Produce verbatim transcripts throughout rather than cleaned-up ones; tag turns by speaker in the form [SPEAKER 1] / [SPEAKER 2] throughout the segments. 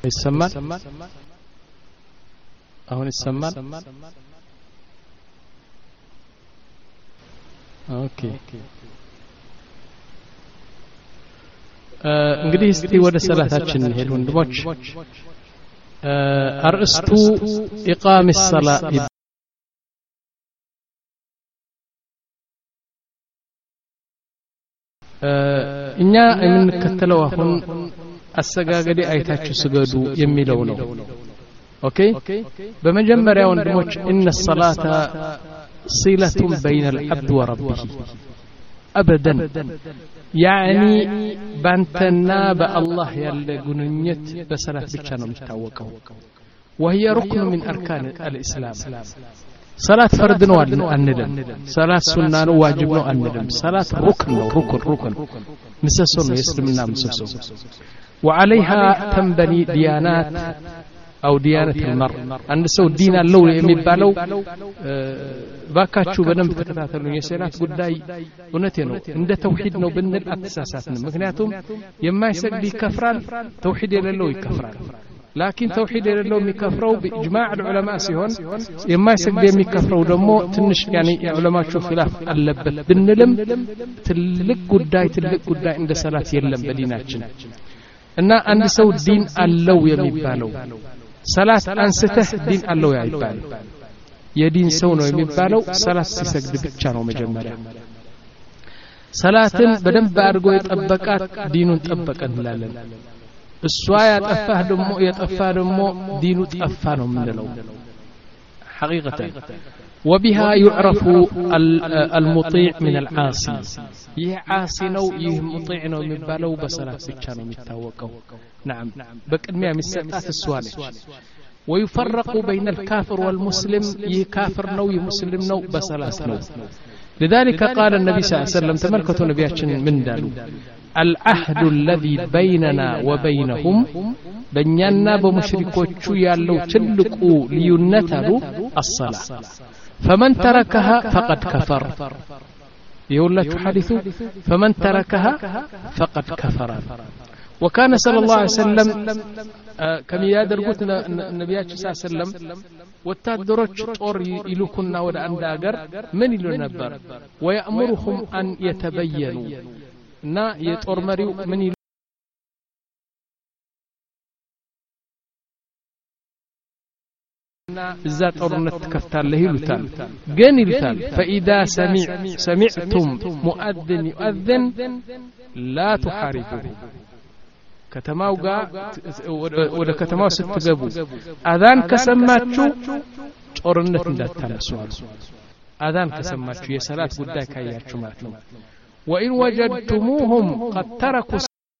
[SPEAKER 1] ይሰማል አሁን ይሰማል ኦኬ እንግዲህ እስቲ ወደ ሰላታችን እንሄድ ወንድሞች አርእስቱ ኢቃም الصلاة እኛ የምንከተለው አሁን አሰጋገዴ አይታችሁ ስገዱ የሚለው ነው ኦኬ በመጀመሪያ ወንድሞች ان الصلاة صلة بين العبد وربه أبدا يعني بانتنا بالله يلا جنيت بسلات بتشانو متوقعه وهي ركن من أركان الإسلام صلاة فرد نو أندم صلاة سنة واجب نو أندم صلاة ركن ركن ركن مسسون يسلمنا مسسون وعليها تنبني ديانات أو ديانة المرء عند سو دين اللو يمبالو باكاتشو بنم تكتاتلون يسيرات قداي ونتينو عند توحيد نو بن الأساسات مكنياتهم يما يسقي كفران توحيد اللو يكفران لكن توحيد اللو يكفروا بإجماع العلماء سيهون يما يسقي يكفروا دمو تنش يعني علماء شو خلاف اللبت بنلم تلك قداي تلك قداي عند صلاة يلم بديناتنا إن عند سو دين اللو يمبالو صلاة أنسته دين الله يعبال يدين سونو يمبالو صلاة سيسجد بتشانو مجمرة صلاة بدن بارغو يطبقات دين طبقا لالن السوايا طفاه دمو يطفاه دمو دين طفانو منلو حقيقة وبها يعرف المطيع من العاصي يه عاصي نو يه مطيع نو يمبالو بصلاة بتشانو متاوقو نعم بقدميا مسطات السوالج ويفرق بين الكافر والمسلم يكافر نو يمسلم نو بصلاة نو لذلك قال النبي صلى الله عليه وسلم تملكته نبياتشن من دالو العهد الذي بيننا وبينهم بنيانا بمشركوچو يالو تلقو لينتلو الصلاة فمن تركها فقد كفر يقول لك حديثه فمن تركها فقد كفر وكان صلى الله عليه وسلم كما يادرغوت النبياتي صلى الله عليه وسلم وتادروچ طور يلوكنا ወደ አንድ ሀገር ምን ይሉ ነበር ويأمرهم أن يتبينوا እና የጦር መሪው ምን እዛ ጦርነት ተከፍታለህ ይሉታል ግን ይሉታል فإذا سمع سمعتم مؤذن يؤذن لا تحاربوه ከተማው ጋር ወደ ከተማው ስትገቡ አዛን ከሰማችሁ ጦርነት እንዳታነሱ አዛን ከሰማችሁ የሰላት ጉዳይ ካያችሁ ማለት ነው وإن وجدتموهم قد تركوا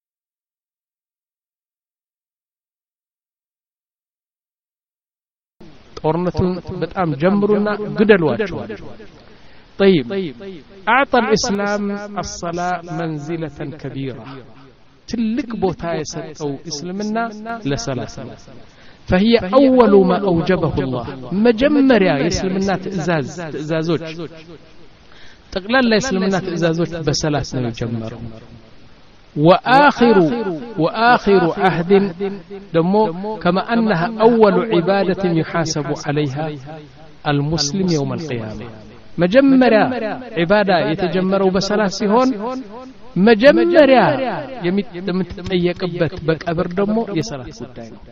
[SPEAKER 1] ጦርነቱን በጣም ጀምሩና ግደሏቸው طيب أعطى الإسلام الصلاة منزلة كبيرة تلك بوتا يسطو اسلمنا لصلاه فهي اول ما اوجبه الله مجمريا يسلمنا تئزاز تئزازوج تقلل يسلمنا تئزازوج بصلاه ነው የጀመረው واخر واخر عهد دمو كما انها اول عباده يحاسب عليها المسلم يوم القيامه مجمريا عباده يتجمروا بصلاه ሲሆን መጀመሪያ የምትጠየቅበት በቀብር ደግሞ የሰላት ጉዳይ ነው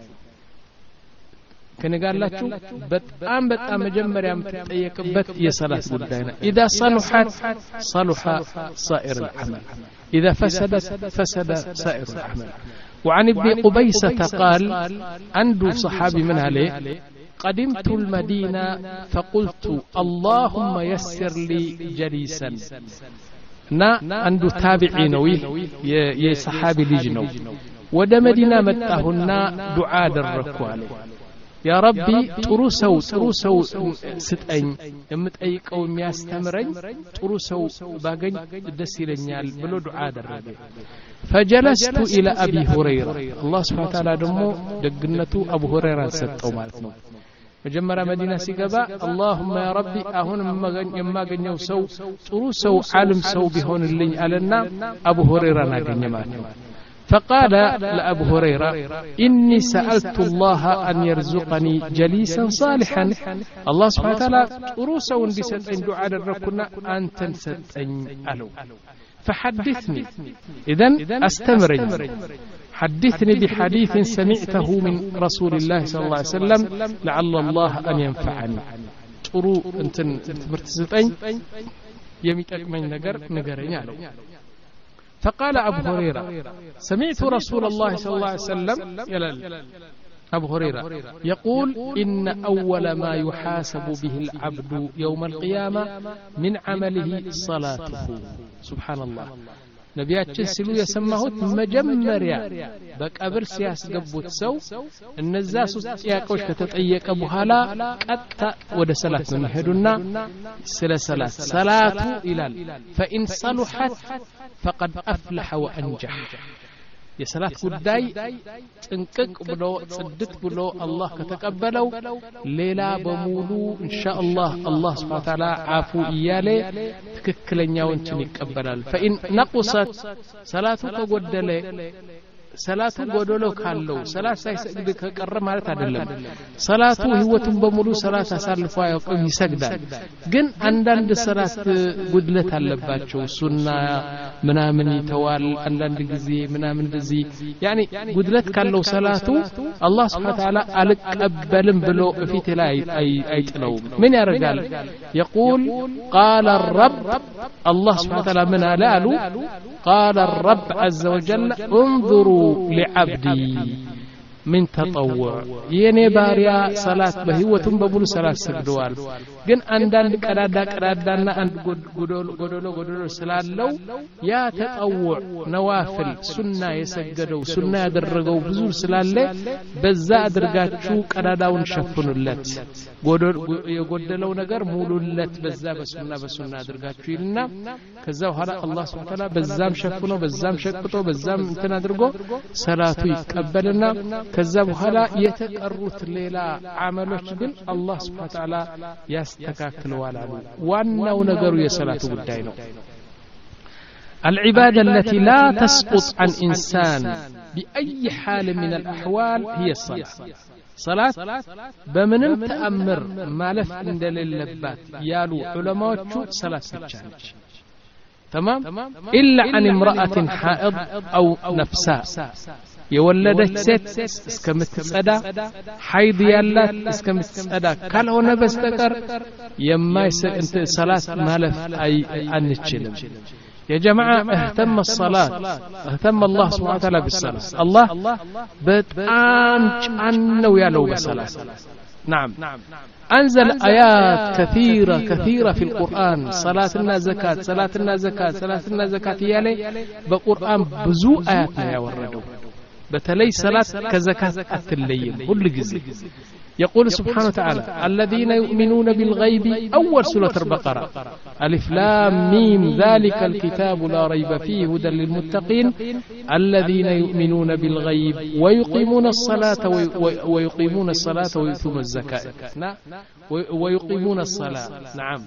[SPEAKER 1] ከነጋላችሁ በጣም በጣም መጀመሪያ የምትጠየቅበት የሰላት ጉዳይ ነው اذا صلحت صلح سائر العمل اذا فسدت فسد سائر العمل وعن ابن قبيصة قال عنده صحابي من عليه قدمت المدينة فقلت اللهم يسر لي جليسا نا عنده تابعي نوي يا صحابي ልጅ ነው ወደ መዲና መጣሁና ዱዓ አደረኩ አለ ያ ረቢ ጥሩ ሰው ጥሩ ሰው ስጠኝ የምጠይቀው የሚያስተምረኝ ጥሩ ሰው ባገኝ ደስ ይለኛል ብሎ ዱዓ አደረገ فجلست الى ابي هريره الله سبحانه وتعالى ደሞ ደግነቱ አቡ ሁረይራ ሰጠው ማለት ነው መጀመሪያ መዲና ሲገባ اللهم يا ربي አሁን የማገኘው ሰው ጥሩ ሰው ዓለም ሰው ቢሆንልኝ አለና አቡ ሁረይራ አገኘ ማለት ነው فقال لأبو هريرة إني سألت الله أن يرزقني جليسا صالحا الله سبحانه وتعالى رؤوسا بسطن دعاء الركنا أنت سطن ألو فحدثني إذن أستمرين حدثني بحديث سمعته من رسول الله صلى الله عليه وسلم لعل الله أن ينفعني ጥሩ እንትን ትምህርት ስጠኝ የሚጠቅመኝ ነገር ንገረኝ አለው فقال أبو هريرة سمعت رسول الله صلى الله عليه وسلم يلال أبو هريرة يقول إن أول ما يحاسب به العبد يوم القيامة من عمله صلاته سبحان الله ነቢያችን ሲሉ የሰማሁት መጀመሪያ በቀብር ሲያስገቡት ሰው እነዛ ሶስት ጥያቄዎች ከተጠየቀ በኋላ ቀጥታ ወደ ሰላት ነው የሚሄዱና ስለ ሰላት ሰላቱ ይላል فإن صلحت فقد أفلح وأنجح የሰላት ጉዳይ ጥንቅቅ ብሎ ጽድት ብሎ አላህ ከተቀበለው ሌላ በሙሉ ኢንሻአላህ አላህ Subhanahu Wa Ta'ala አፉ ይያለ ትክክለኛውን ይቀበላል فإن نقصت ሰላቱ ከጎደለ ሰላቱ ጎደሎ ካለው ሰላት ሳይሰግድ ከቀረ ማለት አይደለም ሰላቱ ህይወቱን በሙሉ ሰላት አሳልፎ ያውቀው ይሰግዳል ግን አንዳንድ ሰላት ጉድለት አለባቸው ሱና ምናምን ይተዋል አንዳንድ ጊዜ ምናምን እንደዚህ يعني ጉድለት ካለው ሰላቱ አላህ Subhanahu Wa Ta'ala አልቀበልም ብሎ እፊት ላይ አይጥለው ምን ያደርጋል يقول قال الرب الله سبحانه وتعالى من قالوا قال الرب عز وجل انظروا لعبدي من تطوع يني باريا صلاة بهيوتهم ببولو صلاة سجدوال ግን አንዳንድ ቀዳዳ ቀዳዳና አንድ ጎዶሎ ጎዶሎ ጎዶሎ ስላለው ያ ተጠውዕ ነዋፍል ሱና የሰገደው ሱና ያደረገው ብዙ ስላለ በዛ አድርጋችሁ ቀዳዳውን ሸፍኑለት ጎዶሎ የጎደለው ነገር ሙሉለት በዛ በሱና በሱና አድርጋችሁ ይልና ከዛ በኋላ አላህ Subhanahu Wa Ta'ala በዛም ሸፍኖ በዛም ሸቅጦ በዛም እንትን አድርጎ ሰላቱ ይቀበልና ከዛ በኋላ የተቀሩት ሌላ አመሎች ግን አላህ Subhanahu Wa Ta'ala ያስተካክለዋል አሉ ዋናው ነገሩ የሰላቱ ጉዳይ ነው العبادة التي لا تسقط عن إنسان بأي حال من الأحوال هي الصلاة صلاة بمنم تأمر مالف عند اللبات يالو علماء صلاة بتشانج تمام إلا عن امرأة حائض أو نفساء የወለደች ሴት እስከምትጸዳ ሐይድ ያላት እስከምትጸዳ ካልሆነ በስተቀር የማይሰጥ ሰላት ማለፍ አንችልም يا جماعة اهتم الصلاة اهتم الله سبحانه وتعالى بالصلاة الله بتقام عنه يالو بالصلاة نعم أنزل آيات كثيرة كثيرة في القرآن صلاتنا زكاة صلاتنا زكاة صلاتنا زكاة يالي بقرآن بزو آياتنا يا وردو بتلي صلاة كزكاة الليل كل جزء يقول سبحانه وتعالى الذين يؤمنون بالغيب أول سورة البقرة ألف لام ميم ذلك الكتاب لا ريب فيه هدى للمتقين الذين يؤمنون بالغيب ويقيمون الصلاة ويقيمون الصلاة ويؤتون الزكاة ويقيمون الصلاة نعم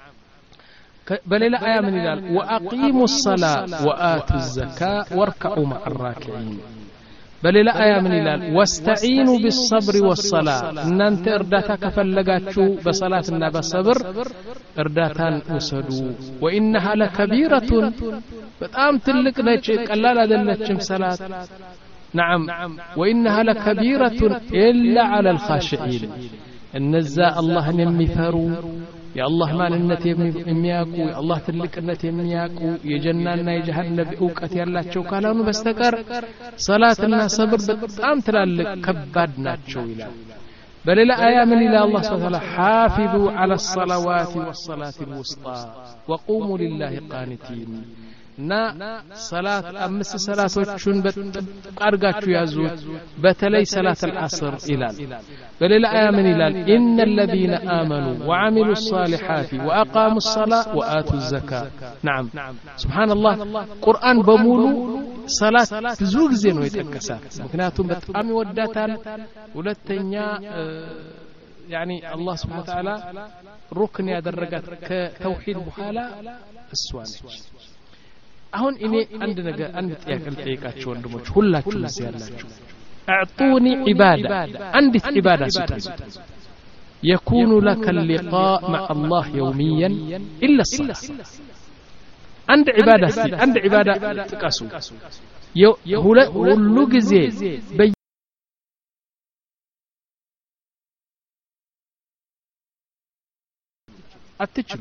[SPEAKER 1] بل لا آية من ذلك وأقيموا الصلاة وآتوا الزكاة واركعوا مع الراكعين بل لا آية من الله واستعينوا بالصبر والصلاة إن أنت إرداتك فلقاتشو بصلاتنا بالصبر إرداتان وسدوا وإنها لكبيرة بتأم تلك نجيك ألا لا دلتشم صلاة نعم وإنها لكبيرة إلا على الخاشعين النزاء الله يمفروا يا الله ما لنتي يمياكو يا الله تلك النتي يمياكو يجننا يجهنم بأوقات يالله كالانو بستكر صلاتنا صبر بتام تلالك كبادناچو إلى بل لا آية من إلى الله سبحانه وتعالى حافظوا على الصلوات والصلاة الوسطى وقوموا لله قانتين نا صلاة أمس صلاة وشون بأرجعوا يازوت بتلي صلاة العصر إلى بل لا آمن إلى إن الذين آمنوا وعملوا الصالحات وأقاموا الصلاة وآتوا الزكاة نعم سبحان الله قرآن بمولو صلاة تزوج زين ويتكسات مكناتهم بتأمي وداتان ولتنيا يعني الله سبحانه وتعالى ركن يا درجات كتوحيد بحالة السوانج አሁን እኔ አንድ ነገር አንድ ጥያቄ ልጠይቃችሁ ወንድሞች ሁላችሁ እዚህ ያላችሁ اعطوني عباده عندك عباده ستو يكون لك اللقاء مع الله يوميا الا الصلاه عند عباده سي عند عباده تقاسو ሁሉ ጊዜ አትችሉ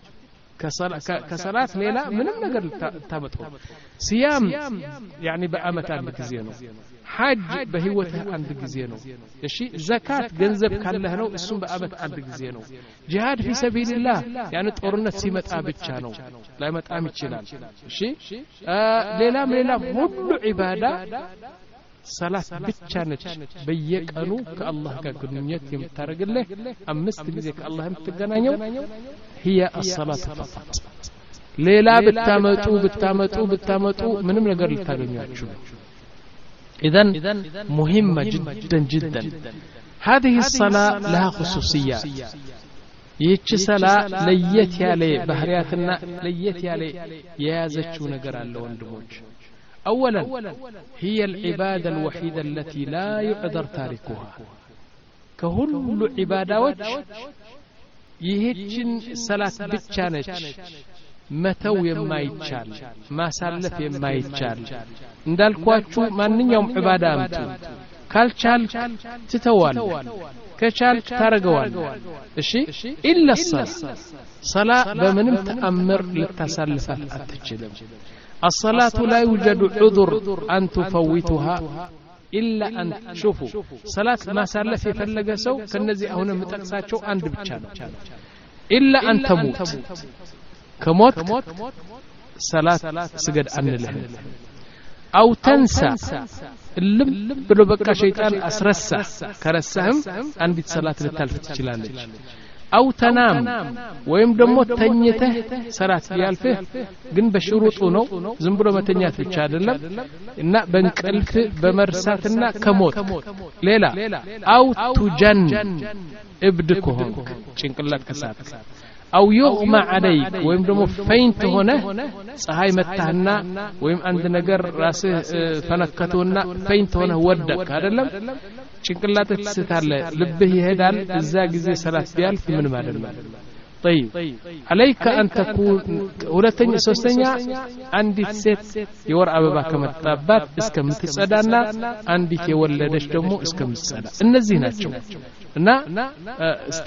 [SPEAKER 1] ከሰላት ሌላ ምንም ነገር ታመጡ ሲያም يعني በአመት አንድ ጊዜ ነው ሐጅ በህይወትህ አንድ ጊዜ ነው እሺ ዘካት ገንዘብ ካለህ ነው እሱም በአመት አንድ ጊዜ ነው ጂሃድ في سبيل الله يعني ጦርነት ሲመጣ ብቻ ነው ላይመጣም ይችላል እሺ ሌላም ሌላም ሁሉ ዒባዳ ሰላት ብቻ ነች በየቀኑ ከአላህ ጋር ግንኙነት የምታረግልህ አምስት ጊዜ ከአላህ የምትገናኘው هي الصلاه فقط ሌላ ብታመጡ ብታመጡ ብታመጡ ምንም ነገር ልታገኙአችሁ اذا مهمه جدا جدا هذه الصلاه لها خصوصيات ይህች ሰላ ለየት ያለ ባህሪያትና ለየት ያለ የያዘችው ነገር አለ ወንድሞች اولا هي العباده الوحيده التي لا يعذر تاركها كل عبادات ይህችን ሰላት ብቻ ነች መተው የማይቻል ማሳለፍ የማይቻል እንዳልኳችሁ ማንኛውም ዒባዳ አምጡ ካልቻል ትተዋል ከቻል ታረጋዋል እሺ ኢላ الصلاه صلاه በምንም ተአምር ልታሳልፋት አትችልም الصلاه لا يوجد عذر ان تفوتها إلا أن شوفوا صلاة ما سالف يفلق سو كنزي هنا متقساتشو عند بتشان إلا أن تموت كموت صلاة سجد عن له أو تنسى اللب بلو بقى شيطان أسرسه كرسهم عند صلاة للتلف تشلالج أو تنام ويم دمو تنيته صلاة يالفه ግን በሽሩጡ ነው ዝም ብሎ መተኛት ብቻ አይደለም እና በእንቅልፍ በመርሳትና ከሞት ሌላ አው ቱጀን እብድ ከሆንክ ጭንቅላት ከሳት አው يغمى عليك ወይም ደግሞ ፈይንት ሆነ ፀሐይ መታህና ወይም አንድ ነገር ራስህ ፈነከተውና ፈይንት ሆነ ወደቅ አይደለም ጭንቅላትህ ትስታለ ልብህ ይሄዳል እዛ ጊዜ ሰላት ቢያልፍ ምን ማለት ነው طيب عليك ان تكون ሁለተኛ ሶስተኛ አንዲት ሴት የወር አበባ ከመጣባት እስከምትጸዳና አንዲት የወለደች ደግሞ እስከምትጸዳ እነዚህ ናቸው እና እስቲ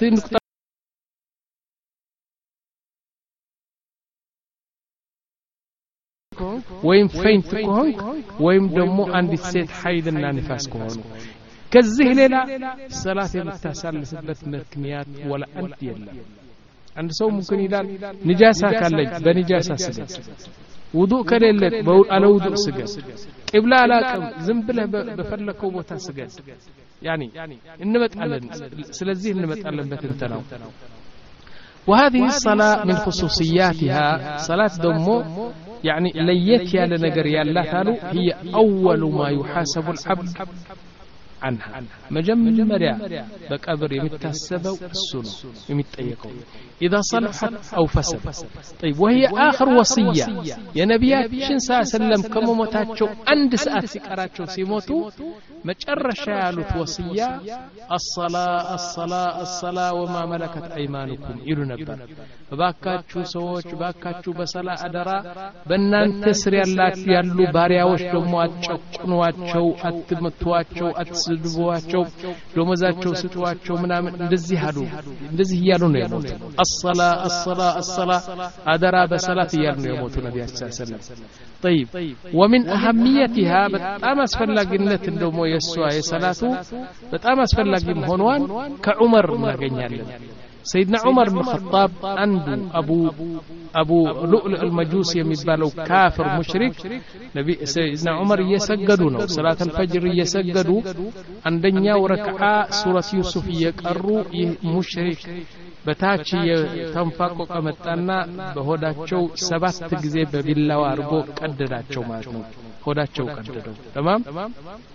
[SPEAKER 1] ወይም ፈይንት ከሆንክ ወይም ደግሞ አንዲት ሴት ሐይድና ንፋስ ከሆኑ ከዚህ ሌላ ሰላት የምታሳልፍበት ምክንያት ወላ አንድ የለም አንድ ሰው ሙምኪን ይላል ንጃሳ ካለች በንጃሳ ስገድ ውዱእ ከሌለ አለ ውዱእ ስገድ ቂብላ አላቀም ዝም ብለህ በፈለከው ቦታ ስገድ يعني እንመጣለን ስለዚህ እንመጣለን በትንተናው وهذه الصلاة من خصوصياتها صلاة دمو يعني ليت يا لنجر يا الله تعالى هي أول ما يحاسب العبد عنها مجمريا بقبر يمتحسبوا السنة يمتأيقوا إذا صلحت أو فسد طيب وهي آخر وصية يا نبيات شنسا سلم كم متاتشو عند ساعات سكراتشو سيموتو مجرش يالوت وصية الصلاة الصلاة الصلاة وما ملكت أيمانكم إلو نبر باكاتشو سووش باكاتشو بصلاة أدرا بنان تسري الله يالو بارياوش دمواتشو قنواتشو أتمتواتشو أتسدبواتشو دمزاتشو ستواتشو منامن እንደዚህ አሉ እንደዚህ ይያሉ ነው የሞቱ الصلاة الصلاة الصلاة أدرا بصلاة يالو ነው የሞቱ ነብያችን ሰለላሁ ዐለይሂ ወሰለም طيب ومن أهميتها በጣም አስፈላጊነት እንደሞ የሷ የሰላቱ በጣም አስፈላጊ መሆኗን ከዑመር እናገኛለን سيدنا عمر بن الخطاب عنده أبو أبو لؤلؤ المجوس يمبالو كافر مشرك نبي سيدنا عمر يسجدونه صلاة الفجر يسجدوا عندنا وركعة سورة يوسف يقروا مشرك በታች የተንፋቆ ከመጣና በሆዳቸው ሰባት ጊዜ በቢላው አርጎ ቀደዳቸው ማለት ነው ሆዳቸው ቀደደው تمام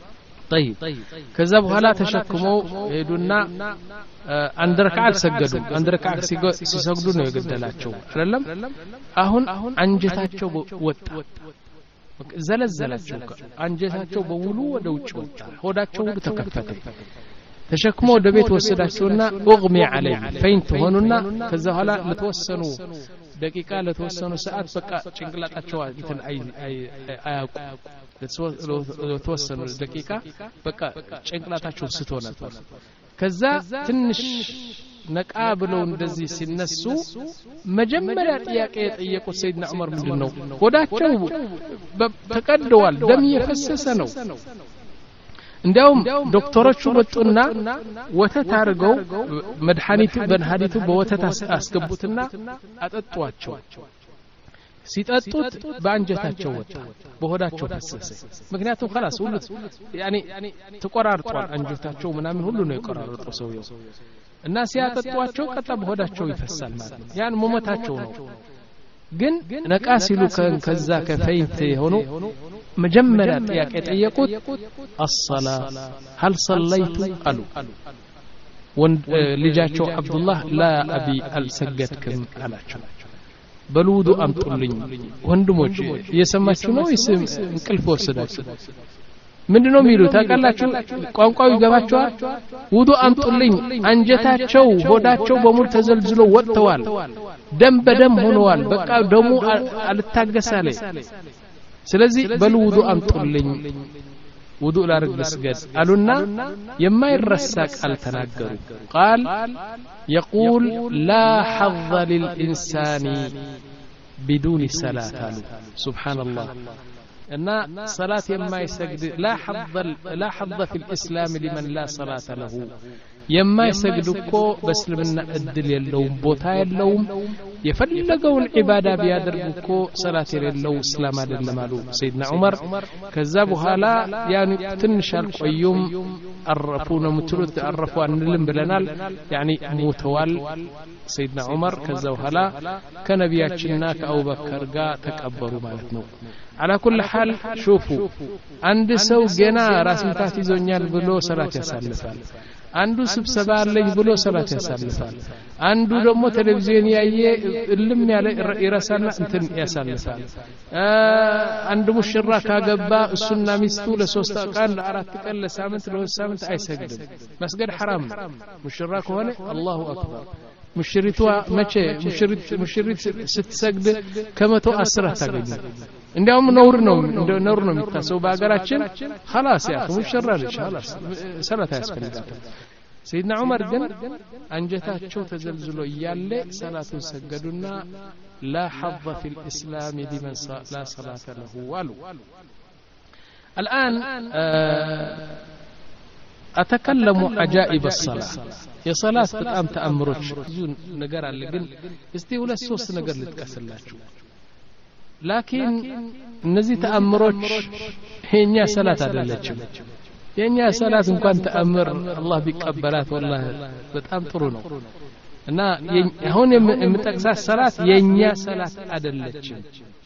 [SPEAKER 1] طيب ከዛ በኋላ ተሸክመው ሄዱና አንድ ረክዓ ሰገዱ አንድ ረክዓ ሲሰግዱ ነው የገደላቸው አይደለም አሁን አንጀታቸው ወጣ ዘለዘላቸው አንጀታቸው በሙሉ ወደ ውጭ ወጣ ሆዳቸው ሁሉ ተከፈተ ተሸክሞ ወደ ቤት ወሰዳቸውና እግሚ عليه ፈይንት ሆኑና ከዛ በኋላ ለተወሰኑ ደቂቃ ለተወሰኑ ሰዓት በቃ ጭንቅላታቸው እንትን አይ አያውቁ ለተወሰኑ ደቂቃ በቃ ጭንቅላታቸው ስቶ ነበር ከዛ ትንሽ ነቃ ብለው እንደዚህ ሲነሱ መጀመሪያ ጥያቄ የጠየቁት ሰይድና ዑመር ምንድነው ሆዳቸው ተቀደዋል ደም እየፈሰሰ ነው እንዲያውም ዶክተሮቹ ወጡና ወተት አርገው መድኃኒቱ በመድኃኒቱ በወተት አስገቡትና አጠጧቸው ሲጠጡት በአንጀታቸው ወጣ በሆዳቸው ፈሰሰ ምክንያቱም خلاص ሁሉ ያኒ ተቆራርጧል አንጀታቸው ምናምን ሁሉ ነው የቆራረጠው ሰውየው እና ሲያጠጧቸው ቀጣ በሆዳቸው ይፈሳል ማለት ነው ያን ሞመታቸው ነው ግን ነቃ ሲሉ ከዛ ከፈይንት ሆኖ መጀመሪያ ጥያቄ ጠየቁት الصلاه هل صليت قالوا ወንድ ልጃቸው አብዱላህ لا ابي አልሰገድክም አላቸው በሉዱ አምጡልኝ ወንድሞች እየሰማችሁ ነው ይስም እንቅልፍ ወሰዳችሁ ምንድነው የሚሉት ታውቃላችሁ ቋንቋው ይገባቸዋል ውዱ አምጡልኝ አንጀታቸው ሆዳቸው በሙሉ ተዘልዝሎ ወጥተዋል ደም በደም ሆነዋል በቃ ደሙ አልታገሳለ ስለዚህ በሉዱ አምጡልኝ ውዱ ላርግ መስገድ አሉና የማይረሳ ቃል ተናገሩ قال يقول لا حظ للإنسان بدون صلاة سبحان الله ان صلاه يما يسجد لا حظ لا حظ في الاسلام لمن لا صلاه له يما يسجد እኮ በእስልምና እድል የለውም ቦታ የለውም የፈለገውን ዒባዳ ቢያደርግ እኮ ሰላት የሌለው እስላም አይደለም አሉ ሰይድና ዑመር ከዛ በኋላ ያኒ ትንሽ አልቆዩም አረፉ ነው ምትሉት አረፉ አንልም ብለናል ያኒ ሞተዋል ሰይድና ዑመር ከዛ በኋላ ከነቢያችንና ከአቡበከር ጋር ተቀበሩ ማለት ነው على كل حال شوفوا عند سو جنا راس متات ይዞኛል ብሎ ሰላት ያሳልፋል አንዱ ስብሰባ አለኝ ብሎ ሰላት ያሳልፋል አንዱ ደግሞ ቴሌቪዥን ያየ እልም ያለ ይረሳና እንትን ያሳልፋል አንዱ ሙሽራ ካገባ እሱና ሚስቱ ለሶስት ቀን ለአራት ቀን ለሳምንት ለሁለት ሳምንት አይሰግድም መስገድ حرام ሙሽራ ከሆነ አላሁ አክበር ሙሽሪቷ መቼ ሙሽሪት ሙሽሪት ስትሰግድ ከመቶ አስር ታገኝ እንዲያውም ነውር ነው ነውር ነው የሚታሰው በአገራችን خلاص ያ ሙሽራ ልጅ خلاص ሰላት ያስፈልጋታል ሰይድና ዑመር ግን አንጀታቸው ተዘልዝሎ እያለ ሰላቱን ሰገዱና لا حظ في الإسلام لمن لا صلاة له ولو الآن أتكلم عجائب الصلاة يا صلاة بتأم تأمرش زون نجار على جن استيولا السوس نجار لتكسلاتشو لكن نزي تأمرش هي صلاة على اللجم يعني صلاة إن كان تأمر الله بقبلات والله بتأم ترونه እና አሁን የምጠቅሳት ሰላት የኛ ሰላት አይደለችም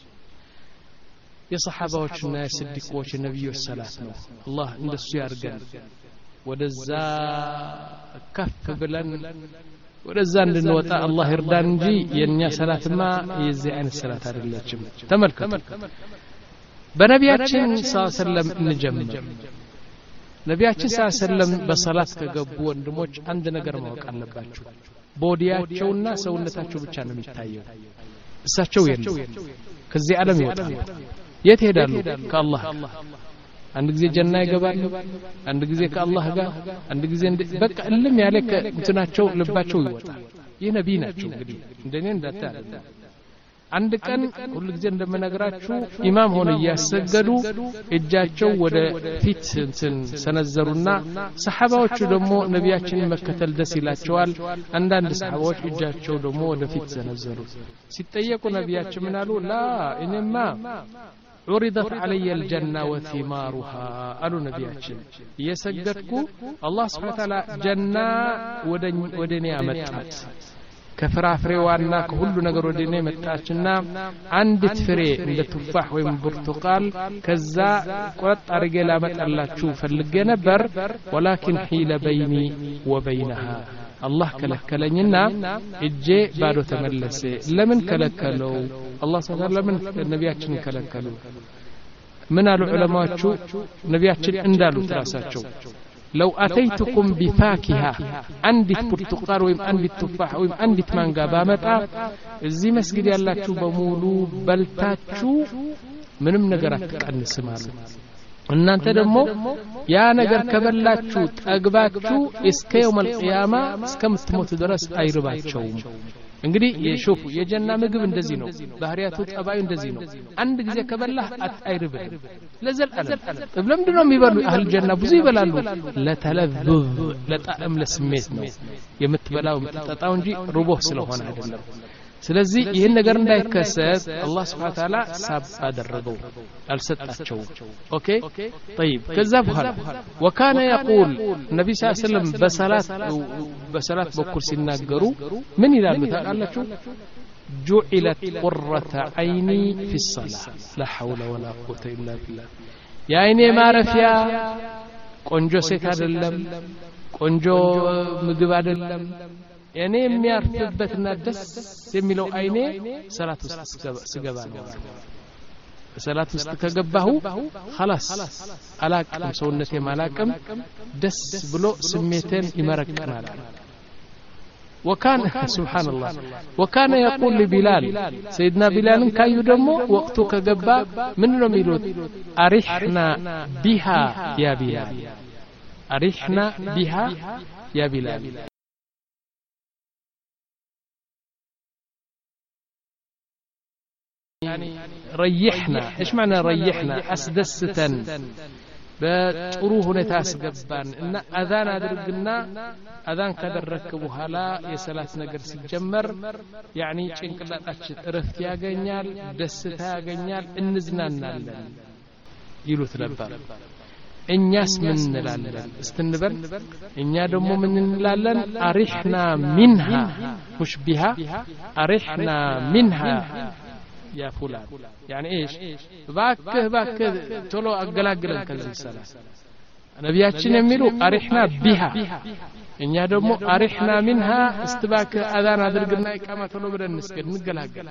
[SPEAKER 1] የሰሃባዎችና የስዲቆች ነብዮች ሰላት ነው አላህ እንደሱ ያርገን ወደዛ ከፍ ብለን ወደዛ እንድንወጣ አላህ ይርዳን እንጂ የኛ ሰላትማ የዚህ አይነት ሰላት አይደለችም ተመልከቱ በነቢያችን ሰለላሁ ዐለይሂ ወሰለም እንጀምር ነቢያችን ሰለላሁ ዐለይሂ ወሰለም በሰላት ከገቡ ወንድሞች አንድ ነገር ማወቅ አለባችሁ ቦዲያቸውና ሰውነታቸው ብቻ ነው የሚታየው እሳቸው የለም ከዚህ ዓለም ይወጣሉ የት ሄዳሉ ከአላህ አንድ ጊዜ ጀና ይገባሉ አንድ ጊዜ ከአላህ ጋር አንድ ጊዜ በቃ እልም ያለ እንትናቸው ልባቸው ይወጣል ይህ ነብይ ናቸው እንግዲህ እንደኔ እንዳታለ አንድ ቀን ሁሉ ጊዜ እንደምነግራችሁ ኢማም ሆነ ያሰገዱ እጃቸው ወደ ፊት እንትን ሰነዘሩና ሰሃባዎቹ ደግሞ ነቢያችንን መከተል ደስ ይላቸዋል አንዳንድ ሰሃባዎች እጃቸው ደግሞ ወደ ፊት ሰነዘሩ ሲጠየቁ ነቢያችን ምን አሉ ላ ኢንማ عرضت علي الجنة وثمارها قالوا نبياتنا يسجدكو الله سبحانه وتعالى جنة ودنيا متات ከፍራፍሬዋና ከሁሉ ነገር ወደኔ መጣችና አንዲት ፍሬ እንደ ቱፋህ ወይም ብርቱቃል ከዛ ቆጥ አርጌ ላመጣላችሁ ፈልጌ ነበር ወላኪን ሒለ በይኒ ወበይነሃ አላህ ከለከለኝና እጄ ባዶ ተመለሰ ለምን ከለከለው አላህ Subhanahu ለምን ነቢያችንን ከለከሉ ምን አሉ ዑለማዎቹ ነቢያችን እንዳሉት ራሳቸው لو أتيتكم بفاكهة عندك برتقال ويم عندك تفاح ويم عندك مانغا بامتا زي مسجد ያላችሁ በሙሉ በልታችሁ ምንም ነገር አትቀንስም አሉ እናንተ ደግሞ ያ ነገር ከበላችሁ ጠግባችሁ እስከ يوم القيامة እስከምትሞቱ ድረስ አይርባቸውም እንግዲህ የሹፍ የጀና ምግብ እንደዚህ ነው ባህሪያቱ ጠባዩ እንደዚህ ነው አንድ ጊዜ ከበላህ አይርብም ለዘላለም ለምንድን ነው የሚበሉ አህል ጀና ብዙ ይበላሉ ለተለذذ ለጣዕም ለስሜት ነው የምትበላው የምትጠጣው እንጂ ሩቦህ ስለሆነ አይደለም ስለዚህ ይሄን ነገር እንዳይከሰት አላህ Subhanahu Wa Ta'ala ሳብ አደረገው አልሰጣቸው ኦኬ طيب ከዛ በኋላ وكان يقول ነብይ ሰለላሁ ዐለይሂ ወሰለም በሰላት በሰላት በኩል ሲናገሩ ምን ይላሉ ታውቃላችሁ جعلت قرة عيني في الصلاة لا حول ولا قوة إلا بالله يا عيني ማረፊያ ቆንጆ ሴት አይደለም ቆንጆ ምግብ አይደለም እኔ የሚያርፍበትና ደስ የሚለው አይኔ ሰላት ውስጥ ስገባ ነው ሰላት ውስጥ ከገባሁ خلاص አላቅም ሰውነቴ ማላቅም ደስ ብሎ ስሜቴን ይመረቀናል وكان سبحان الله وكان يقول لبلال سيدنا بلال كايو دمو وقتو كغبا من ነው የሚሉት አሪህና ቢሃ ያ ቢላል አሪህና ቢሃ ያ ቢላል يعني ريحنا ايش معنى ريحنا اسدستن በጥሩ ሁኔታ አስገባን እና አዛን አድርግና አዛን ካደረክ በኋላ የሰላት ነገር ሲጀመር ያኒ ጭንቅላታችን እረፍት ያገኛል ደስታ ያገኛል እንዝናናለን ይሉት ነበር እኛስ ምን እንላለን እስትንበል እኛ ደግሞ ምን እንላለን አሪህና ሚንሃ ሙሽቢሃ አሪህና ሚንሃ يا فلان يعني ايش باكه باكه تلو اغلاغلن كذي الصلاه ነብያችን የሚሉ አሪህና ቢሃ እኛ ደግሞ አሪህና ሚንሃ استباك اذان አድርግና ኢቃማ ተሎ ብለን እንስገድ እንገላገል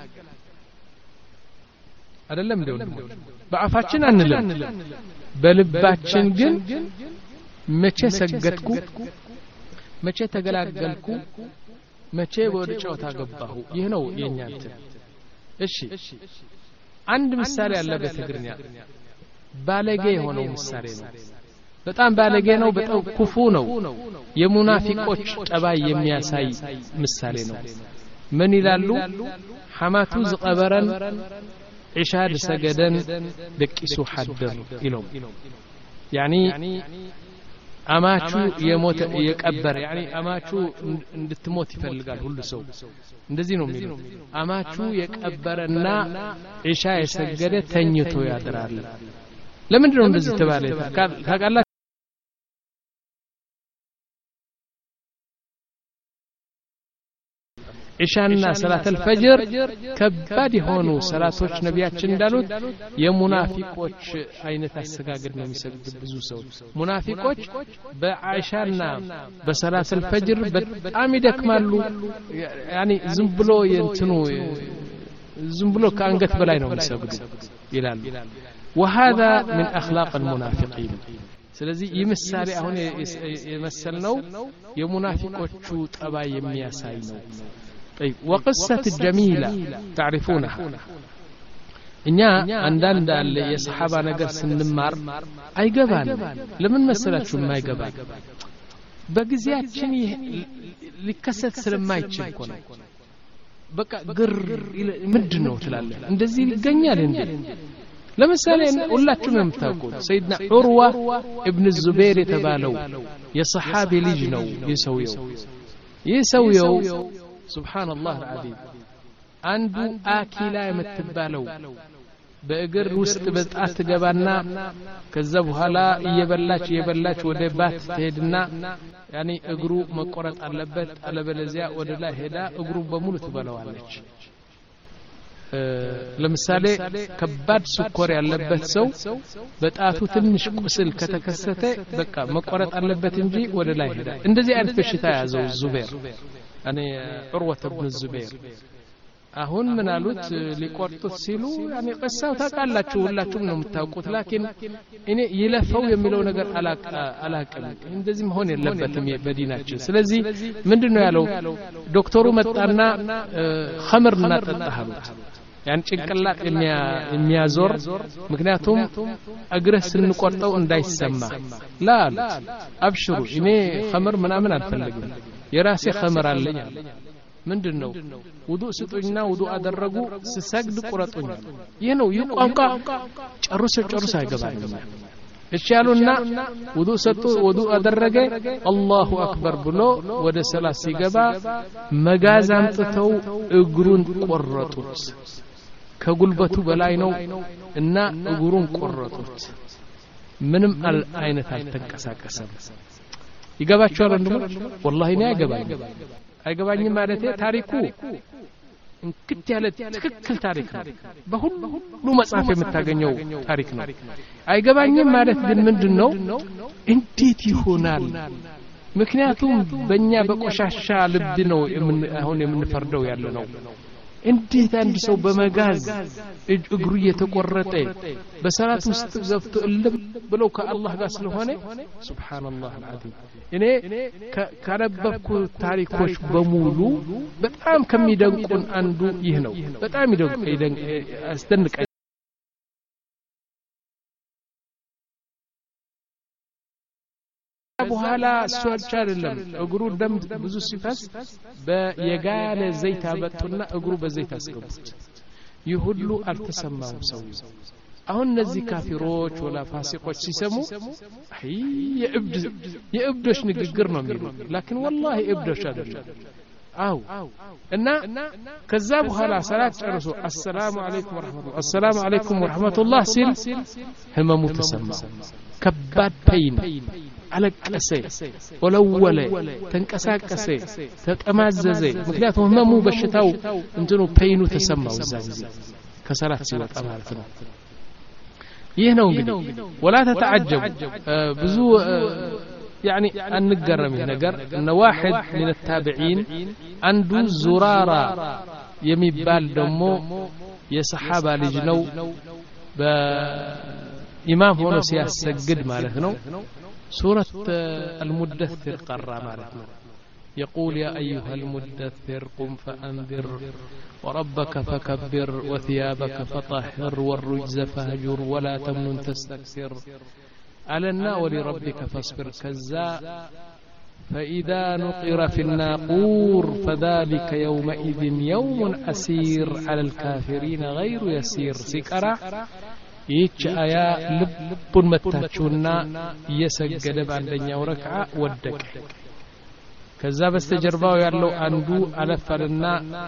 [SPEAKER 1] አይደለም እንደው በአፋችን አንልም በልባችን ግን መቼ ሰገድኩ መቼ ተገላገልኩ መቼ ወደ ጨዋታ ገባሁ ይህ ነው የኛ እንትን እሺ አንድ ምሳሌ አለ በትግርኛ ባለጌ የሆነው ምሳሌ ነው በጣም ባለጌ ነው በጣም ኩፉ ነው የሙናፊቆች ጠባይ የሚያሳይ ምሳሌ ነው ምን ይላሉ ሐማቱ ዝቀበረን ኢሻድ ሰገደን ደቂሱ ሐደር ይለው ያኒ አማቹ የሞተ የቀበረ ያኒ አማቹ እንድትሞት ይፈልጋል ሁሉ ሰው እንደዚህ ነው የሚለው አማቹ የቀበረና ኢሻ የሰገደ ተኝቶ ያድራል ለምንድን ነው እንደዚህ ተባለ ታውቃላችሁ ኢሻና ሰላተል ፈጅር ከባድ የሆኑ ሰላቶች ነብያችን እንዳሉት የሙናፊቆች አይነት አሰጋገድ ነው የሚሰግዱ ብዙ ሰው ሙናፊቆች በኢሻና በሰላተል ፈጅር በጣም ይደክማሉ ያኒ ዝም ብሎ የእንትኑ ዝም ብሎ ከአንገት በላይ ነው የሚሰግዱ ይላሉ وهذا من اخلاق المنافقين ስለዚህ ይምሳሌ አሁን የመሰልነው የሙናፊቆቹ ጠባይ የሚያሳይ ነው طيب وقصة الجميلة تعرفونها إنيا عندنا دال يصحابا نجر سنمار أي جبان لمن مسألة ما يجبان بجزيات شني لكسر سلم ما يتشين كونه بقى جر مدنو تلاله إندزي الجنيال إندي لمثلا ولا تمام تقول سيدنا عروة ابن الزبير تبالو يا صحابي لجنو يسويو يسويو سبحان الله العظيم عنده آكلا يمتبالو በእግር ውስጥ በጣት ትገባና ከዛ በኋላ እየበላች እየበላች ወደ ባት ትሄድና ያኒ እግሩ መቆረጥ አለበት አለበለዚያ ወደ ላይ ሄዳ እግሩ በሙሉ ትበላዋለች ለምሳሌ ከባድ ስኳር ያለበት ሰው በጣቱ ትንሽ ቁስል ከተከሰተ በቃ መቆረጥ አለበት እንጂ ወደ ላይ ሄዳ እንደዚህ አይነት በሽታ ያዘው ዙበይር እኔ ዑርወተ ኢብኑ ዙበይር አሁን ምን አሉት ሊቆርጡት ሲሉ ያኔ ቀሳው ታቃላችሁ ሁላችሁም ነው የምታውቁት ላኪን እኔ ይለፈው የሚለው ነገር አላቀ አላቀም እንደዚህ መሆን የለበትም በዲናችን ስለዚህ ምንድነው ያለው ዶክተሩ መጣና ኸምር እናጠጣሃሉት ያን ጭንቅላት የሚያዞር ምክንያቱም እግርህ ስንቆርጠው እንዳይሰማ ላ አብሽሩ እኔ ኸምር ምናምን አልፈልግም የራሴ ኸምር አለኝ ምንድነው ውዱእ ስጡኝና ውዱእ አደረጉ ስሰግድ ቁረጡኝ ይሄ ነው ይቋንቋ ጨርሶ ጨርሶ አይገባኝም እሺ ያሉና ውዱእ ሰጡ ውዱእ አደረገ አላሁ አክበር ብሎ ወደ ሰላት ሲገባ መጋዝ አምጥተው እግሩን ቆረጡት ከጉልበቱ በላይ ነው እና እግሩን ቆረጡት ምንም አይነት አልተንቀሳቀሰም ይገባችኋል እንደው والله እኔ አይገባኝ አይገባኝም ማለት ታሪኩ እንክት ያለ ትክክል ታሪክ ነው በሁሉ መጽሐፍ የምታገኘው ታሪክ ነው አይገባኝም ማለት ግን ምንድነው እንዴት ይሆናል ምክንያቱም በእኛ በቆሻሻ ልብ ነው አሁን የምንፈርደው ያለ ነው እንዴት አንድ ሰው በመጋዝ እግሩ የተቆረጠ በሰላት ውስጥ ገብቶ እልም ብለው ከአላህ ጋር ስለሆነ ሱብሃንአላህ አልዓዚም እኔ ከነበብኩ ታሪኮች በሙሉ በጣም ከሚደንቁን አንዱ ይህ ነው በጣም ይደንቅ ይደንቅ አስደንቀ በኋላ ሷልቻ አይደለም እግሩ ደም ብዙ ሲፈስ በየጋለ ዘይት አበጡና እግሩ በዘይት አስገቡት ይሁሉ አልተሰማው ሰው አሁን እነዚህ ካፊሮች ወላ ፋሲቆች ሲሰሙ አይ የእብድ የእብዶች ንግግር ነው የሚሉ ላኪን والله እብዶች አይደለም አው እና ከዛ በኋላ ሰላት ጨርሶ አሰላሙ አለይኩም ወራህመቱላህ አሰላሙ አለይኩም ወራህመቱላህ ሲል ህመሙ ተሰማ ከባድ ፔን አለቀሰ ወለወለ ተንቀሳቀሰ ተጠማዘዘ ምክንያቱም ህመሙ በሽታው እንትኑ ፔኑ ተሰማው ዛዚ ከሰላት ሲወጣ ማለት ነው ይህ ነው እንግዲህ ولا تتعجب ብዙ يعني انغرم ነገር ان واحد من التابعين አንዱ ዙራራ የሚባል ደሞ የሰሃባ ልጅ ነው በኢማም ሆኖ ሲያሰግድ ማለት ነው سورة المدثر قرأ مالتنا يقول يا أيها المدثر قم فأنذر وربك فكبر وثيابك فطهر والرجز فهجر ولا تمنن تستكثر ألنا ولربك فاصبر كذا فإذا نقر في الناقور فذلك يومئذ يوم أسير على الكافرين غير يسير سكرة ይህች አያ ልቡን መታችውና እየሰገደ በአንደኛው ረክዓ ወደቀ ከዛ በስተጀርባው ያለው አንዱ አለፈልና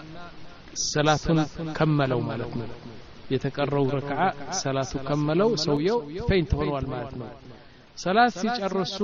[SPEAKER 1] ሰላቱን ከመለው ማለት ነው የተቀረው ረክዓ ሰላቱ ከመለው ሰውየው ፈይንት ሆኗል ማለት ነው ሰላት ሲጨርሱ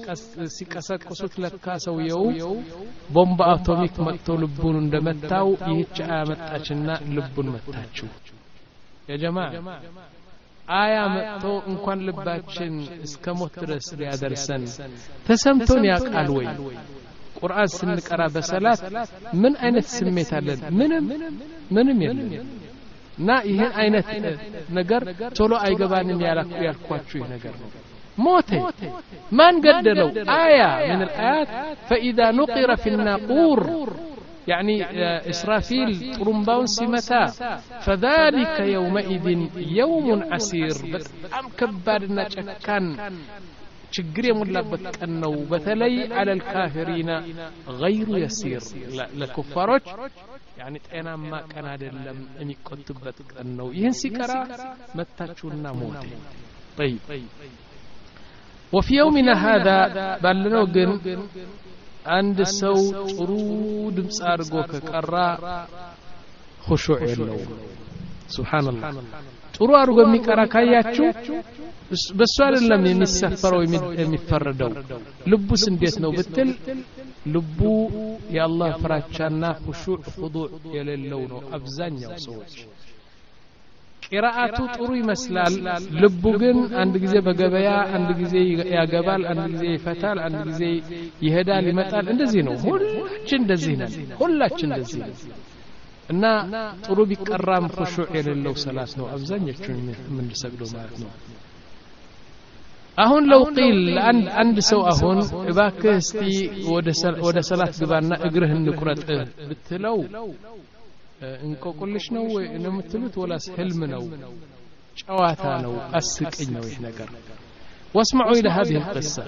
[SPEAKER 1] ሲቀሰቅሱት ለካ ሰውየው ቦምባ አቶሚክ መጥቶ ልቡን እንደመታው ይህች አያ መጣችና ልቡን መታችው ያ ጀማዓ አያ መጥቶ እንኳን ልባችን እስከ ሞት ድረስ ሊያደርሰን ተሰምቶን ያቃል ወይ ቁርአን ስንቀራ በሰላት ምን አይነት ስሜት አለን ምንም ምንም የለም እና ይሄን አይነት ነገር ቶሎ አይገባንም ያልኳችሁ ይሄ ነገር ነው ሞተ ማን ገደለው አያ من الآيات فإذا نقر في الناقور يعني إسرافيل طرمباون سمتا فذلك يومئذ يوم عسير بتام كبارنا شكان ችግር የሞላበት ቀን ነው በተለይ على الكافرين غير يسير ለኩፋሮች يعني ጤናማ ቀን አይደለም የሚቆጥበት ቀን ነው ይህን ሲቀራ መታችሁና ሞተ طيب وفي يومنا هذا ባልነው ግን አንድ ሰው ጥሩ ድምጽ አድርጎ ከቀራ ኹሹዕ የለው ሱብሃንአላህ ጥሩ አድርጎ የሚቀራ ካያችሁ በሱ አይደለም የሚሰፈረው የሚፈረደው ልቡስ እንዴት ነው ብትል ልቡ የአላህ ፍራቻና ኹሹዕ ኹዱዕ የሌለው ነው አብዛኛው ሰዎች ቂራአቱ ጥሩ ይመስላል ልቡ ግን አንድ ጊዜ በገበያ አንድ ጊዜ ያገባል አንድ ጊዜ ይፈታል አንድ ጊዜ ይሄዳል ይመጣል እንደዚህ ነው ሁላችን እንደዚህ ነን ሁላችን እንደዚህ ነን እና ጥሩ ቢቀራም ኹሹዕ የሌለው ሰላት ነው አብዛኞቹ የምንሰግደው ማለት ነው አሁን ለው ቂል አንድ አንድ ሰው አሁን እባክህ እስቲ ወደ ወደ ሰላት ግባና እግርህን ንቁረጥ ብትለው እንቆቁልሽ ነው ወይ ነው የምትሉት ወላስ ህልም ነው ጨዋታ ነው አስቀኝ ነው ይሄ ነገር واسمعوا الى هذه القصه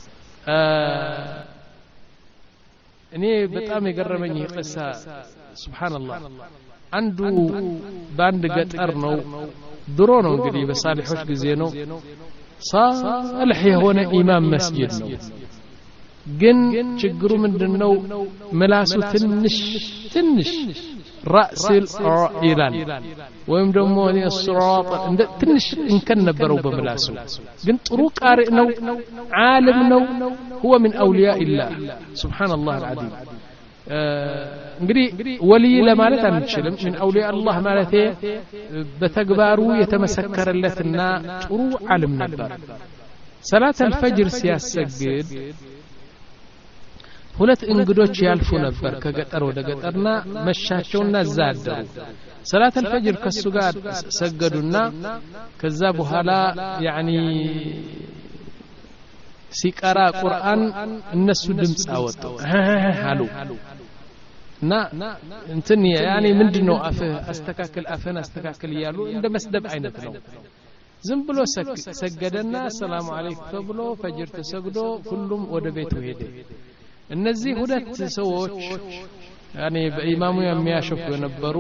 [SPEAKER 1] እኔ በጣም የገረመኝ ቅሳ ሱብሃንአላህ አንዱ ባንድ ገጠር ነው ድሮ ነው እንግዲህ በሳሊሖች ጊዜ ነው صالح የሆነ ኢማም መስጊድ ነው ግን ችግሩ ምንድነው ምላሱ ትንሽ ትንሽ راس الإيران ወይም ደግሞ የስራጥ እንደ ትንሽ እንከን ነበረው በምላሱ ግን ጥሩ ቃሪ ነው ዓለም ነው هو من اولياء الله سبحان الله العظيم እንግዲህ ወልይ ለማለት አንችልም من اولياء الله ማለት በተግባሩ የተመሰከረለትና ጥሩ ዓለም ነበር ሰላት الفجر ሲያሰግድ ሁለት እንግዶች ያልፉ ነበር ከገጠር ወደ ገጠርና መሻቸውና ዛደሩ ሰላት الفجر ከሱ ጋር ሰገዱና ከዛ በኋላ ያኒ ሲቀራ ቁርአን እነሱ ድምጽ አወጡ አሉ እና እንትን ያኒ ምንድነው አፈ አስተካክል አፈን አስተካክል ይያሉ እንደ መስደብ አይነት ነው ዝም ብሎ ሰገደና ሰላም አለይኩም ተብሎ ፈጅር ተሰግዶ ሁሉም ወደ ቤቱ ሄደ እነዚህ ሁለት ሰዎች ያኔ በኢማሙ የሚያሸፉ የነበሩ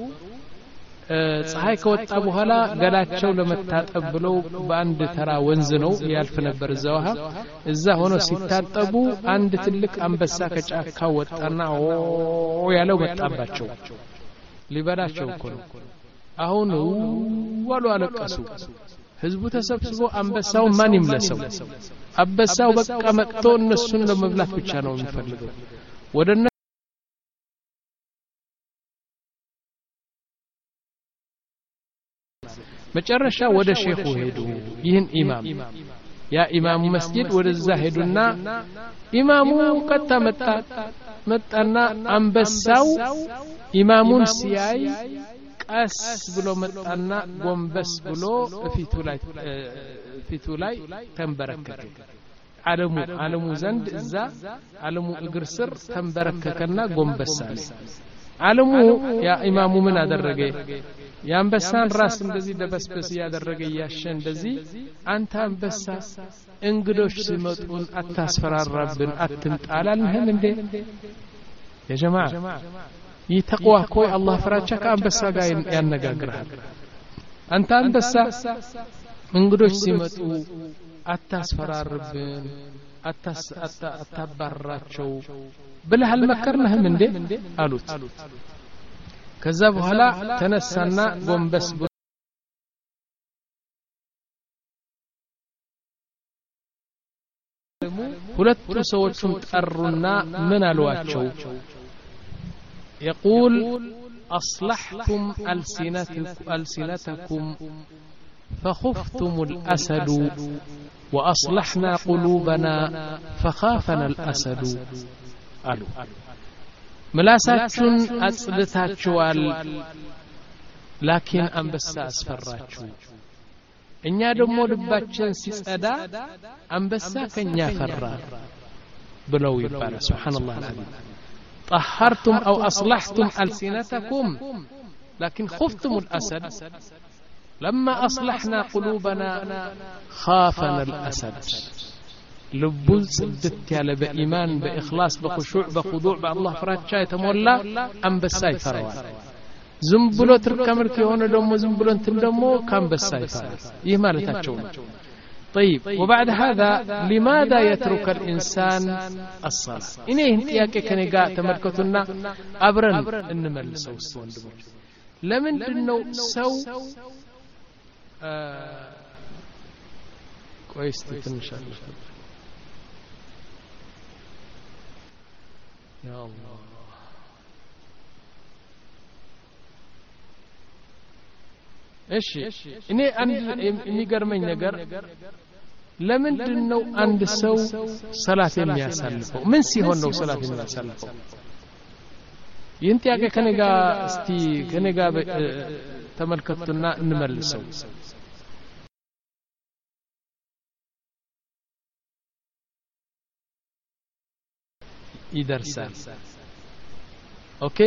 [SPEAKER 1] ፀሐይ ከወጣ በኋላ ገላቸው ለመታጠብ ብለው በአንድ ተራ ወንዝ ነው ያልፍ ነበር እዛው እዛ ሆኖ ሲታጠቡ አንድ ትልቅ አንበሳ ከጫካ ወጣና ኦ ያለው መጣባቸው ሊበላቸው እኮ ነው አሁን ወሉ አለቀሱ ህዝቡ ተሰብስቦ አንበሳው ማን ይምለሰው አንበሳው በቃ መጥቶ እነሱን ለመብላት ብቻ ነው የሚፈልገው ወደ መጨረሻ ወደ ሼኹ ሄዱ ይህን ኢማም ያ ኢማሙ መስጊድ ወደዛ ሄዱና ኢማሙ ቀጣ መጣ መጣና አንበሳው ኢማሙን ሲያይ ቀስ ብሎ መጣና ጎንበስ ብሎ ፊቱ ላይ ፊቱ ላይ ተንበረከከ ዓለሙ ዓለሙ ዘንድ እዛ ዓለሙ እግር ስር ተንበረከከና ጎንበስ አለ ዓለሙ ያ ኢማሙ ምን አደረገ ያንበሳን ራስ እንደዚህ ደበስበስ ያደረገ ያሸ እንደዚህ አንተ አንበሳ እንግዶች ሲመጡን አታስፈራራብን አትምጣላልህም እንዴ ያ ጀማዓ ይተቅዋ ኮይ አላህ ፍራቻ ከአንበሳ ጋር ያነጋግራል አንተ አንበሳ እንግዶች ሲመጡ አታስፈራርብን አታስ አታባራቸው ብለህ አልመከርነህም እንዴ አሉት ከዛ በኋላ ተነሳና ጎንበስ ሁለቱ ሰዎችም ጠሩና ምን አሏቸው يقول أصلحتم ألسنتكم فخفتم الأسد وأصلحنا قلوبنا فخافنا الأسد قالوا ملاساتشون أصدتاتشوال لكن أنبسا أسفراتشو إنيا دمو لباتشن سيسأدا أنبسا كنيا فرار بلو يبالا سبحان الله العظيم طهرتم أو أصلحتم ألسنتكم لكن خفتم الأسد لما أصلحنا قلوبنا خافنا الأسد لبون سدت على بإيمان بإخلاص بخشوع بخضوع بالله فراتشا يتمولى أم بساي فروان زنبلو تركمر كيهون دمو زنبلو انتن دمو كان بساي فروان يهمال تاتشون طيب وبعد هذا لماذا يترك الإنسان الصلاة إنه انتياك كنقاء تمركتنا أبرن إنما اللي سو السوان دموج لمن دنو سو كويس تنشالله يا الله እሺ እኔ አንድ የሚገርመኝ ነገር ለምንድነው አንድ ሰው ሰላት የሚያሳልፈው ምን ሲሆን ነው ሰላት የሚያሳልፈው ይህን ጥያቄ ከኔ ጋር እስቲ ከኔ ጋር ተመልከቱና እንመልሰው ይደርሳል ኦኬ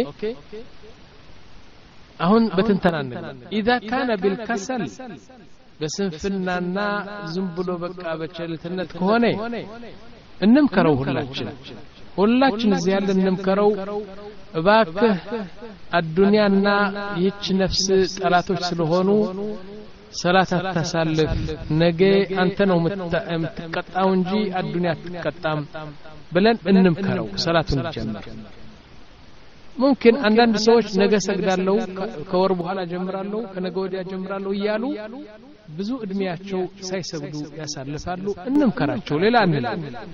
[SPEAKER 1] አሁን በትንተናነ اذا كان بالكسل በስንፍናና ዝም ብሎ በቃ በቸልተነት ከሆነ እንምከረው ሁላችን ሁላችን እዚህ ያለ እንምከረው እባክህ አዱንያና ይህች ነፍስ ጠላቶች ስለሆኑ ሰላት አታሳልፍ ነገ አንተ ነው የምትቀጣው እንጂ አዱንያ አትቀጣም ብለን እንምከረው ሰላቱን ጀምር ممكن عندنا سويش نجا سجدالو كوربو حالا جمرالو كنجوديا جمرالو يالو بزو ادمياتشو سايسجدو ياسالفالو انمكراچو ليلا انلا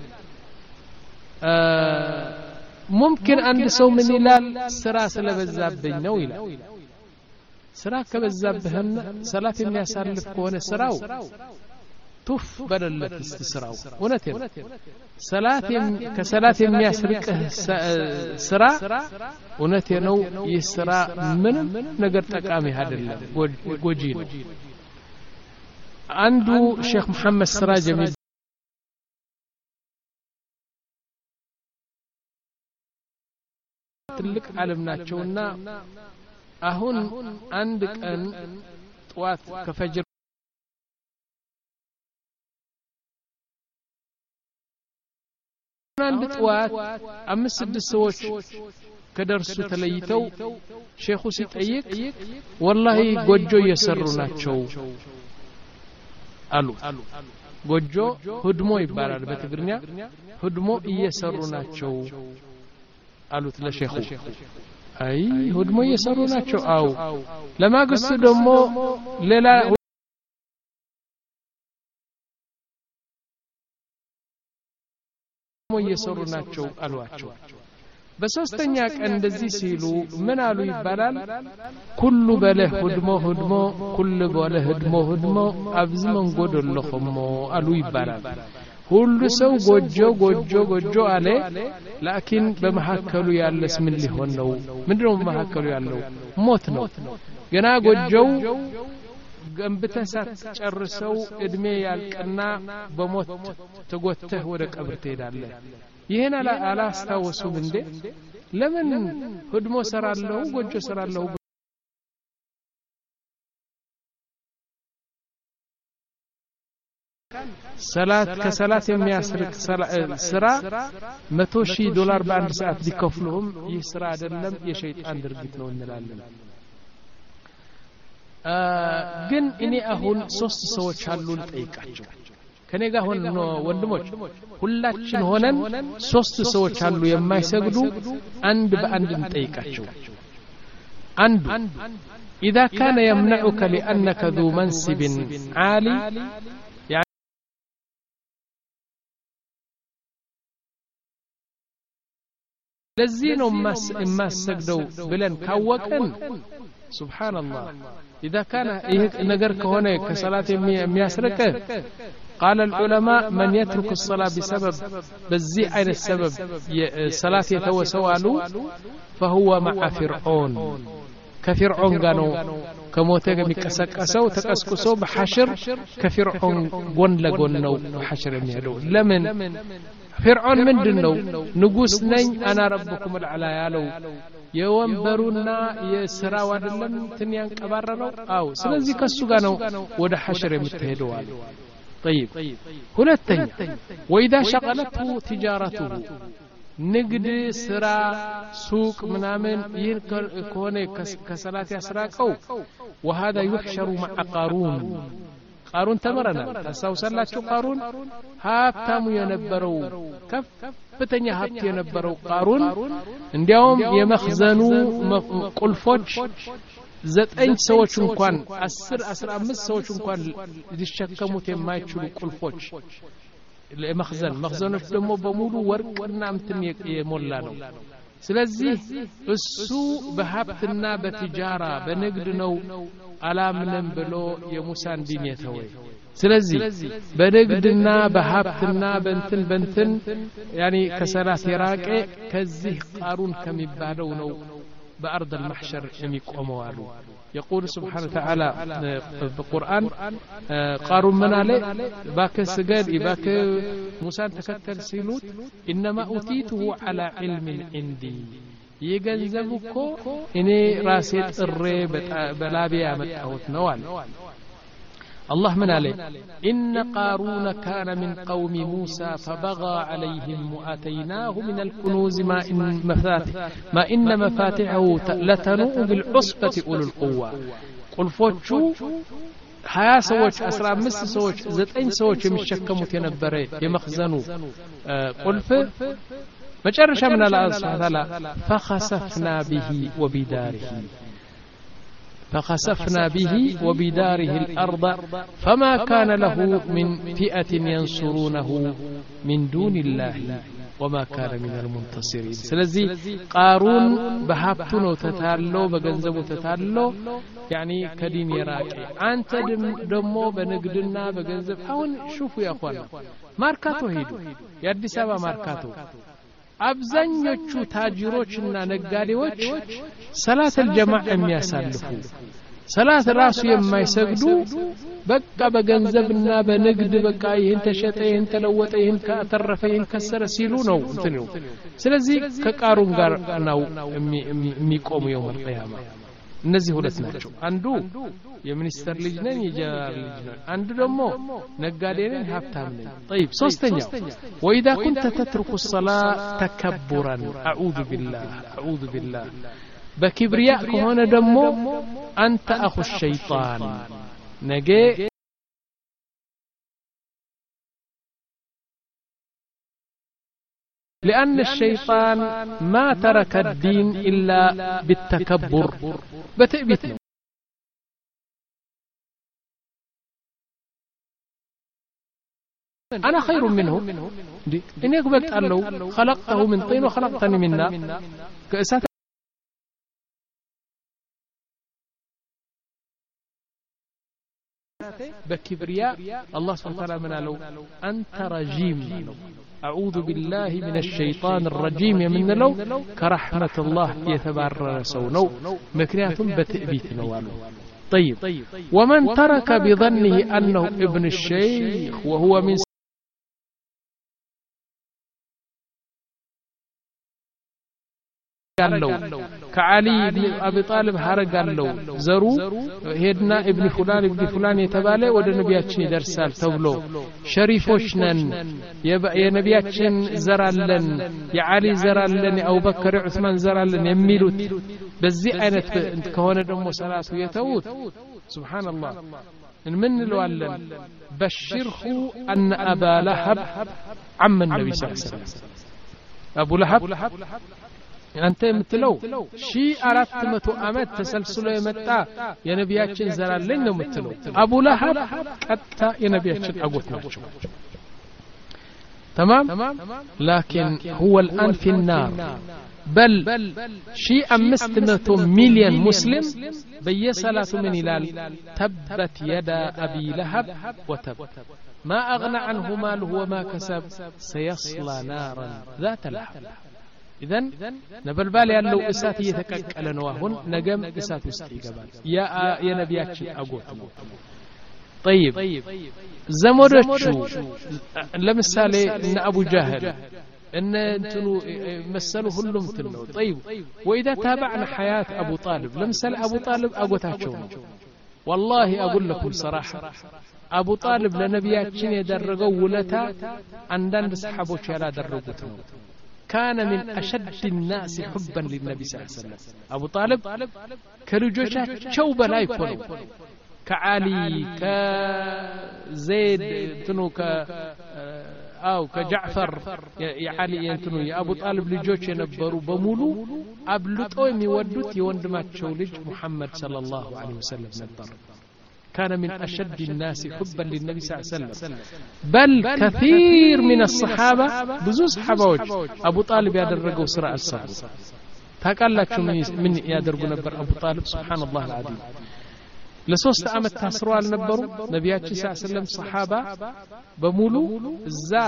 [SPEAKER 1] ممكن عند سو من يلال سرا سلبزابኝ ነው ይላል ስራ ከበዛብህም ሰላት የሚያሳልፍ ከሆነ ስራው ቱፍ በደለት ስራው እውነቴ ነው ሰላት ከሰላት የሚያስርቅህ ስራ እውነቴ ነው ይህ ስራ ምንም ነገር ጠቃሚ አይደለም ጎጂ ነው አንዱ ሼክ መሐመድ ስራጅ ትልቅ ዓለም ናቸውና አሁን አንድ ቀን ጧት ከፈጅር አንድ ጧት አምስት ስድስት ሰዎች ከደርሱ ተለይተው ሼኹ ሲጠይቅ ወላሂ ጎጆ እየሰሩ ናቸው አሉ ጎጆ ሁድሞ ይባላል በትግርኛ ሁድሞ እየሰሩ ናቸው አሉት ለሼኹ አይ ሁድሞ እየሰሩ ናቸው አው ለማግስቱ ደግሞ ሌላ ሁድሞ እየሰሩ ናቸው አሏቸው በሶስተኛ ቀን እንደዚህ ሲሉ ምን አሉ ይባላል ኩሉ በለ ሁድሞ ሁድሞ ኩሉ በለ ሁድሞ ሁድሞ አብዝመን ጎደለኹሞ አሉ ይባላል ሁሉ ሰው ጎጆ ጎጆ ጎጆ አለ ላኪን በመሐከሉ ያለስ ምን ሊሆን ነው ምንድነው በመሐከሉ ያለው ሞት ነው ገና ጎጆው ገንብተሳት ጨርሰው እድሜ ያልቀና በሞት ተጎተህ ወደ ቀብር ትሄዳለህ ይሄን አላስታወሱም እንዴ ለምን ሁድሞ ሰራለው ጎጆ ሰራለው ሰላት ከሰላት የሚያስርቅ ስራ መቶ ሺህ ዶላር በአንድ ሰዓት ቢከፍሉም ይህ ስራ አይደለም የሸይጣን ድርጊት ነው እንላለን ግን እኔ አሁን ሶስት ሰዎች አሉ ልጠይቃቸው ከኔ ጋር ሆነ ወንድሞች ሁላችን ሆነን ሶስት ሰዎች አሉ የማይሰግዱ አንድ በአንድ እንጠይቃቸው አንዱ اذا كان يمنعك لانك ذو منصب عالي ለዚህ ነው ማሰግደው ብለን ካወቀን سبحان الله اذا كان ነገር ከሆነ ከሰላት የሚያስርቅ قال العلماء من يترك الصلاة بسبب بزي عين السبب صلاة يتوسوالو فهو مع فرعون كفرعون قالوا كموته ميقسقسو تقسقسو بحشر كفرعون غون لغون ነው حشر የሚሄደው ለምን فرعون ምንድነው ንጉስ ነኝ انا ربكم الاعلى ያለው የወንበሩና የሥራው አይደለም ትን ያንቀባረረው አው ስለዚህ ከሱ ጋር ነው ወደ حشر የምትሄደው አለ طيب ሁለተኛ واذا شغلته تجارته ንግድ ስራ ሱቅ ምናምን ይህን ከሆነ ከሰላት ያስራቀው وهذا يحشر مع قارون قارون ተመረና ታሳውሳላችሁ قارون ሀብታሙ የነበረው ከፍተኛ ሀብት የነበረው قارون እንዲያውም የመخزኑ ቁልፎች ዘጠኝ ሰዎች እንኳን አስር አስራ አምስት ሰዎች እንኳን ሊሸከሙት የማይችሉ ቁልፎች ለመخزን መخزኖች ደግሞ በሙሉ ወርቅና እንትን የሞላ ነው ስለዚህ እሱ በሀብትና በትጃራ በንግድ ነው አላምንም ብሎ የሙሳን ዲን የተወ ስለዚህ በንግድና በሀብትና በእንትን በእንትን ያኒ ከሰላት የራቀ ከዚህ ቃሩን ከሚባለው ነው بأرض المحشر يقوموا አሉ يقول سبحانه وتعالى بالقرآن قارون من عليه باك سجد باك موسى تكتل سيلوت إنما أوتيته على علم عندي يجنزبك إني راسيت الرب بلابيا متأوت نوال الله من عليه إن قارون كان من قوم موسى فبغى عليهم وآتيناه من الكنوز ما إن مفاتح ما إن مفاتحه لتنوء بالعصبة أولو القوة قل فوتشو هيا سوتش أسرع مس سوتش زتين سوتش يمشكموا تنبري يمخزنوا قل ف مجرش من الله سبحانه وتعالى فخسفنا به وبداره فخسفنا به وبداره الأرض فما كان له من فئة ينصرونه من دون الله وما كان من المنتصرين سلزي قارون بحبتنو تتالو بغنزبو تتالو يعني كدين يراكي أنت دمو بنقدنا بغنزب هون شوفوا يا أخوانا ماركاتو هيدو يدي سابا ماركاتو አብዛኞቹ ታጅሮችና ነጋዴዎች ሰላት الجماع የሚያሳልፉ ሰላት ራሱ የማይሰግዱ በቃ በገንዘብና በንግድ በቃ ይሄን ተሸጠ ይሄን ተለወጠ ይሄን ከተረፈ ይሄን ከሰረ ሲሉ ነው እንትኑ ስለዚህ ከቃሩን ጋር ነው የሚቆሙ የውመል ቂያማ እነዚህ ሁለት ናቸው አንዱ የሚኒስተር ልጅ ነኝ የጀነራል ልጅ ነኝ አንዱ ደግሞ ነጋዴ ነኝ ሀብታም ነኝ طيب ሶስተኛው وإذا كنت تترك الصلاة تكبرا أعوذ بالله أعوذ بالله بكبرياء كهونه ደግሞ أنت أخو الشيطان نجي لأن الشيطان ما ترك الدين إلا بالتكبر بتأبيت أنا خير منه إني قبلت له خلقته من طين وخلقتني من نار بكبرياء الله سبحانه وتعالى من له أنت رجيم أعوذ بالله من الشيطان الرجيم من له كرحمة الله يتبرر سونو مكنيات بتأبيت نوالو طيب ومن ترك بظنه أنه ابن الشيخ وهو من قالوا كعلي بن أبي طالب هرق قالوا زرو هدنا ابن فلان ابن فلان يتبالي ود نبياتشن درسال تولو شريفوشنن يا نبياتشن زرالن يا علي زرالن أو بكر عثمان زرالن يميلوت بزي أينت كهونه دمو سلاسو يتوت سبحان الله من الوالن بشره أن أبا لهب عم النبي صلى الله عليه وسلم أبو لهب أنت متلو شي أردت متو أمد تسلسل يمتع يا نبياتشن زرالين متلو أبو لهب حتى يا نبياتشن أقوتنا تمام لكن هو الآن في النار بل شي أمست متو مليون مسلم بيسالة من إلال تبت يدا أبي لهب وتب ما أغنى عنه ماله وما كسب سيصلى نارا ذات لهب إذن نبلبال يالو إساتي يتككل نواهن نجم إسات استيقبال يا يا نبياتشي أقول طيب زمرتشو لمثالي إن أبو جهل إن انتنو مثلوا هلهم تنو طيب وإذا تابعنا حياة أبو طالب لمثال أبو طالب أقوتاتشو والله أقول لكم صراحة أبو طالب لنبياتشين يدرقوا ولتا عندن صحابوش يلا درقوتهم كان من أشد الناس حبا للنبي صلى الله عليه وسلم أبو طالب كرجوشات شوبة لا يكونوا كعلي كزيد تنو ك አው ከጃዕፈር የዓሊ እንትኑ የአቡ ጣልብ ልጆች የነበሩ በሙሉ አብልጦ የሚወዱት የወንድማቸው ልጅ ሙሐመድ ሰለላሁ ዐለይሂ ወሰለም ነበር كان من أشد الناس حبا للنبي صلى الله عليه وسلم بل كثير من الصحابة بزو صحابة أبو طالب يادرقوا سراء الصحابة تاكالاتشو من يادرقوا نبر أبو طالب سبحان الله العظيم لسوست أمت تاسروا النبروا نبياتي صلى الله عليه وسلم صحابة بمولو الزا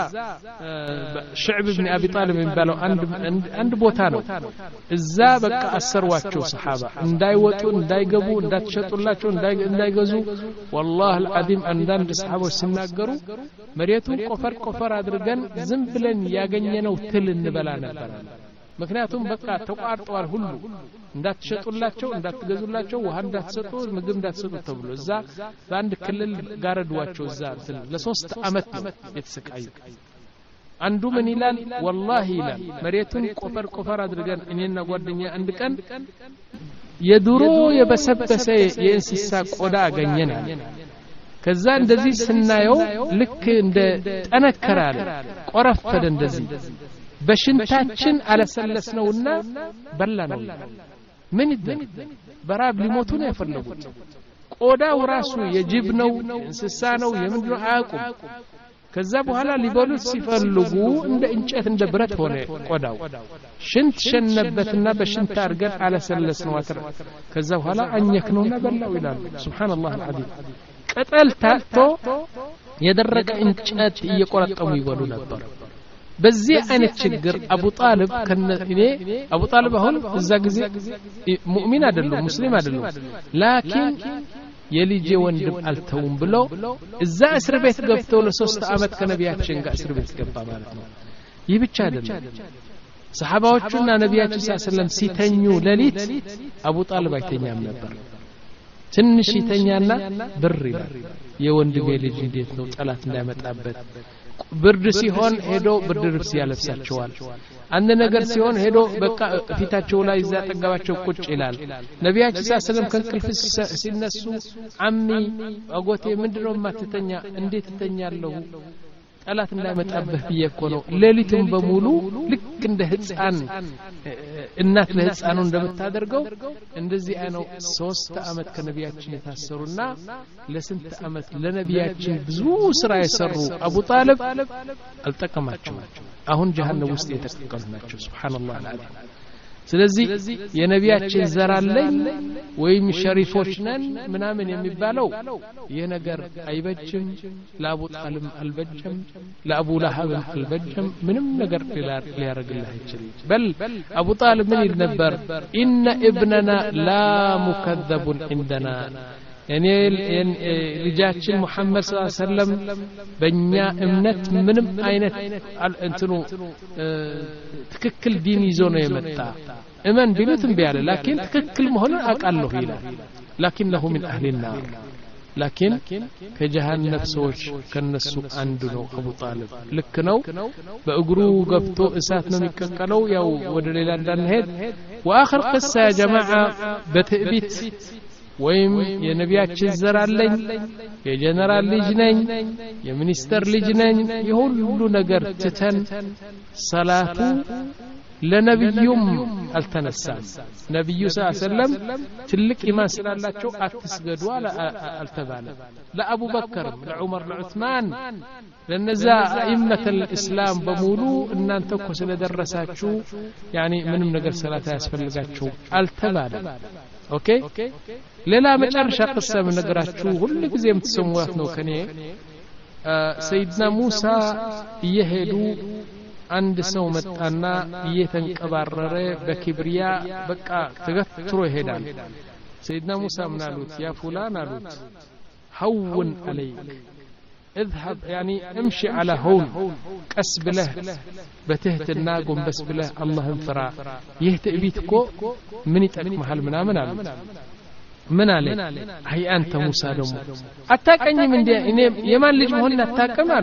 [SPEAKER 1] شعب ابن أبي طالب من بالو عند بوتانو الزا بقى أسرواتشو صحابة انداي وطو انداي قبو انداي تشطو اللاتشو انداي قزو والله العظيم اندان صحابة سناقروا مريتون قفر قفر أدرقان زنبلن ياغنينو تل النبلا نبلا ምክንያቱም በቃ ተቋርጧል ሁሉ እንዳትሸጡላቸው እንዳትገዙላቸው ውሃ እንዳትሰጡ ምግብ እንዳትሰጡ ተብሎ እዛ በአንድ ክልል ጋረዷቸው እዛ እንትን ለሶስት አመት የተሰቃዩ አንዱ ምን ይላል والله ይላል መሬቱን ቆፈር ቆፈር አድርገን እኔና ጓደኛ አንድ ቀን የድሮ የበሰበሰ የእንስሳ ቆዳ አገኘናል ከዛ እንደዚህ ስናየው ልክ እንደ ጠነከራለ ቆረፈደ እንደዚህ በሽንታችን አለሰለስነውና በላነው ምን ይደረግ በራብ ሊሞቱ ነው የፈለጉት ቆዳው ራሱ የጅብ ነው እንስሳ ነው የምንድነው አያውቁም ከዛ በኋላ ሊበሉት ሲፈልጉ እንደ እንጨት እንደ ብረት ሆነ ቆዳው ሽንት ሸነበትና በሽንት አርገን አለሰለስነው አትረ ከዛ በኋላ አኘክነውና በላው ይላል ሱብሃንአላህ አልዓዚም ቅጠል ታጥቶ የደረቀ እንጨት እየቆረጠሙ ይበሉ ነበር በዚህ አይነት ችግር አቡ ጣልብ ከነኔ አቡ ጣልብ አሁን እዛ ጊዜ ሙእሚን አይደለም ሙስሊም አይደለም ላኪን የልጄ ወንድም አልተውም ብሎ እዛ እስር ቤት ገብተው ለሶስት አመት ከነቢያችን ጋር እስር ቤት ገባ ማለት ነው ይህ ብቻ አይደለም ሰሃባዎቹና ነቢያችን ሰለላሁ ዐለይሂ ወሰለም ሲተኙ ለሊት አቡ ጣልብ አይተኛም ነበር ትንሽ ይተኛና ብር ይላል የወንድሜ ልጅ እንዴት ነው ጠላት እንዳይመጣበት ብርድ ሲሆን ሄዶ ብርድ ልብስ ያለብሳቸዋል አንድ ነገር ሲሆን ሄዶ በቃ ፊታቸው ላይ እዛ ጠጋባቸው ቁጭ ይላል ነቢያችን ሰለላሁ ዐለይሂ ወሰለም ከእንቅልፍ ሲነሱ አሚ አጎቴ ምንድነው ማትተኛ እንዴት ተኛለሁ ጠላት እንዳይመጣብህ ብየኮ ነው ሌሊቱን በሙሉ ልክ እንደ ህፃን እናት ለህፃኑ እንደምታደርገው እንደዚህ አይነው ሶስት አመት ከነቢያችን የታሰሩና ለስንት አመት ለነቢያችን ብዙ ስራ የሰሩ አቡ ጣልብ አልጠቀማቸው አሁን ጀሃነም ውስጥ የተቀቀሉ ናቸው ሱብሃንአላህ አልዓዚም ስለዚህ የነቢያችን ዘራለኝ ወይም ሸሪፎች ነን ምናምን የሚባለው ይሄ ነገር አይበጅም ለአቡ ጣልብ አልበጀም ለአቡ ለሃብ አልበጀም ምንም ነገር ሊያረግልህ አይችልም በል አቡ ጣልብ ምን ይል ነበር ኢነ ኢብነና ላ ሙከذبun عندنا እኔ ልጃችን ሙሐመድ ሰለላሁ ዐለይሂ ወሰለም በእኛ እምነት ምንም አይነት እንትኑ ትክክል ዲን ይዞ ነው የመጣ እመን ቢሉትም ቢያለ ላኪን ትክክል መሆኑን አቃለሁ ይላል ላኪንሁ من اهل النار ላኪን ከጀሃነም ሰዎች ከነሱ አንዱ ነው አቡ ጣልብ ልክ ነው በእግሩ ገብቶ እሳት ነው የሚከከለው ያው ወደ ሌላ እንዳንሄድ واخر قصه يا جماعه በትዕቢት ወይም የነቢያችን ዘር አለኝ የጀነራል ልጅ ነኝ የሚኒስተር ልጅ ነኝ የሁሉ ነገር ትተን ሰላቱ ለነብዩም አልተነሳም ነብዩ ሰለላሁ ዐለይሂ ወሰለም ትልቅ ኢማን ስላላቸው አትስገዱ አልተባለ ለአቡ በከር ለዑመር ለዑስማን ለነዛ አኢመተ الاسلام በሙሉ እናንተ እኮ ስለደረሳችሁ ያኒ ምንም ነገር ሰላት ያስፈልጋችሁ አልተባለ ኦኬ ሌላ መጨረሻ قصه ነገራችሁ ሁሉ ጊዜ የምትሰሙት ነው ከኔ ሰይድና ሙሳ እየሄዱ አንድ ሰው መጣና እየተንቀባረረ በኪብሪያ በቃ ተገትሮ ይሄዳል ሰይድና ሙሳ ምን አሉት ያ ፉላን አሉት هون عليك اذهب يعني امشي على هون قس بله بتهتنا قنبس بله اللهم فرا يهتئبيتكو من يتقمحل ምናምን አሉት ምን አለ አይ አንተ ሙሳ ደሞ አታቀኝም እንዴ እኔ የማን ልጅ መሆን አታቀማሉ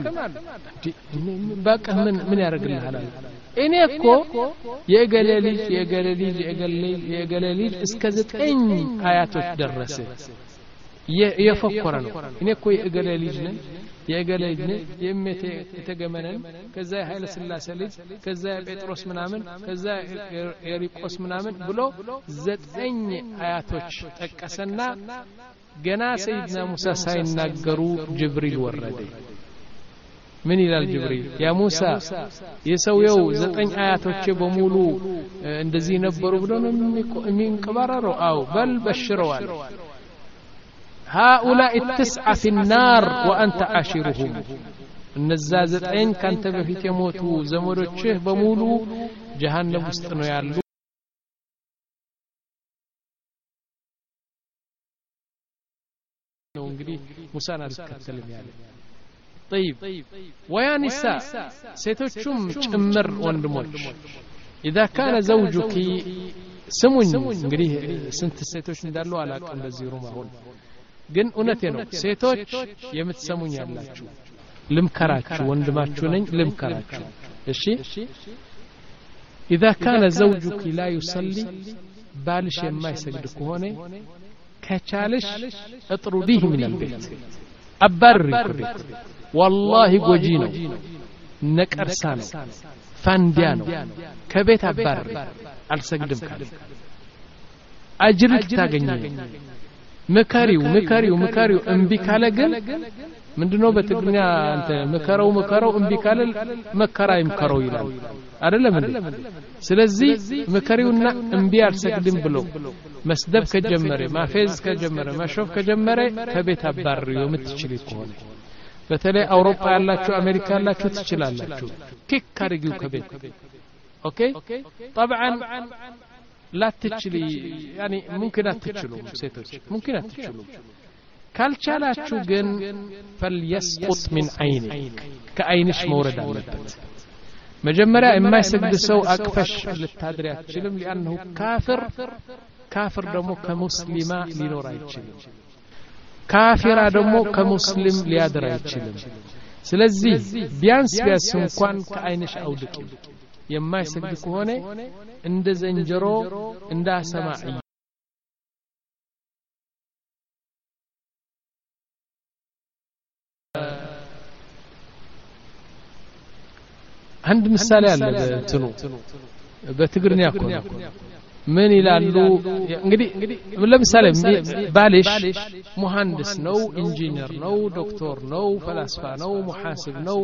[SPEAKER 1] በቃ ምን ምን ያረግልሃል እኔ እኮ የገሌ ልጅ የገሌ ልጅ የገሌ የገሌ ልጅ እስከ ዘጠኝ አያቶች ደረሰ የፈከረ ነው እኔ እኮ የገሌ ልጅ ነኝ የገለኝ የመቴ የተገመነን ከዛ ኃይለ ስላሴ ልጅ ከዛ ጴጥሮስ ምናምን ከዛ ኤሪቆስ ምናምን ብሎ ዘጠኝ አያቶች ጠቀሰና ገና ሰይድና ሙሳ ሳይናገሩ ጅብሪል ወረደ ምን ይላል ጅብሪል ያ ሙሳ የሰውየው ዘጠኝ አያቶች በሙሉ እንደዚህ ነበሩ ብሎ ነው የሚንቀባረረው አው በል በሽረዋል هؤلاء التسعة في النار وأنت عاشرهم النزا زتين كانت بفيت يموتوا زمرتشه بمولو جهنم ውስጥ ነው ያሉ ነው እንግዲህ ሙሳን አልከተልም ያለ طيب ويا نساء ሴቶቹም ጭምር ወንድሞች اذا كان زوجك ስሙኝ እንግዲህ ስንት ሴቶች እንዳሉ አላውቅም በዚህ ሩም አሁን ግን እውነቴ ነው ሴቶች የምትሰሙኝ ያላችሁ ልምከራችሁ ወንድማችሁ ነኝ ልምከራችሁ እሺ اذا كان زوجك لا يصلي بالش የማይሰግድ ከሆነ ከቻለሽ اطرديه من البيت አባሪ ከቤት والله ጎጂ ነው ነቀርሳ ነው ፋንዲያ ነው ከቤት አባሪ አልሰግድም ካለ አጅር ታገኛለህ መካሪው መካሪው መካሪው እንቢ ካለ ግን ምንድነው በትግርኛ አንተ መከራው መከራው እንቢ ካለ መከራ ይምከረው ይላል አይደለም እንዴ ስለዚህ መካሪውና እንቢ አልሰግድም ብሎ መስደብ ከጀመረ ማፌዝ ከጀመረ ማሾፍ ከጀመረ ከቤት አባሪው የምትችል ከሆነ በተለይ አውሮፓ ያላችሁ አሜሪካ ያላችሁ ትችላላችሁ ኪክ ካርጊው ከቤት ኦኬ طبعا لا تشلي يعني ممكن أتشلو سيتوش ممكن أتشلو كالشالاتشو جن فليسقط من عينك كأينش مورد علبت مجمرة إما يسجد سو أكفش للتادري أتشلم لأنه كافر كافر دمو كمسلمة لنورا يتشلم كافر دمو كمسلم ليادرا يتشلم سلزي بيانس بيانس مكوان كأينش أودك የማይሰግድ ከሆነ እንደ ዘንጀሮ እንደ ሰማዒ አንድ ምሳሌ አለ በትኑ በትግርኛ እኮ ምን ይላሉ እንግዲህ ለምሳሌ ባልሽ መሐንዲስ ነው ኢንጂነር ነው ዶክተር ነው ፈላስፋ ነው ሙሐሲብ ነው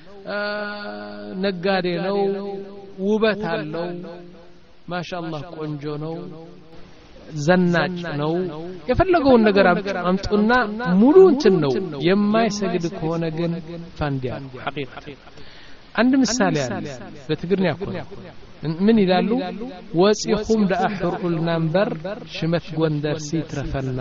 [SPEAKER 1] ነጋዴ ነው ውበት አለው ማሻአላህ ቆንጆ ነው ዘናጭ ነው የፈለገውን ነገር አምጡና ሙሉ እንትን ነው የማይሰግድ ከሆነ ግን ፋንዲያ ሐቂቃ አንድ ምሳሌ አለ በትግርኛ እኮ ምን ይላሉ ወጽኹም ዳአህሩል ናምበር ሽመት ጎንደር ሲትረፈና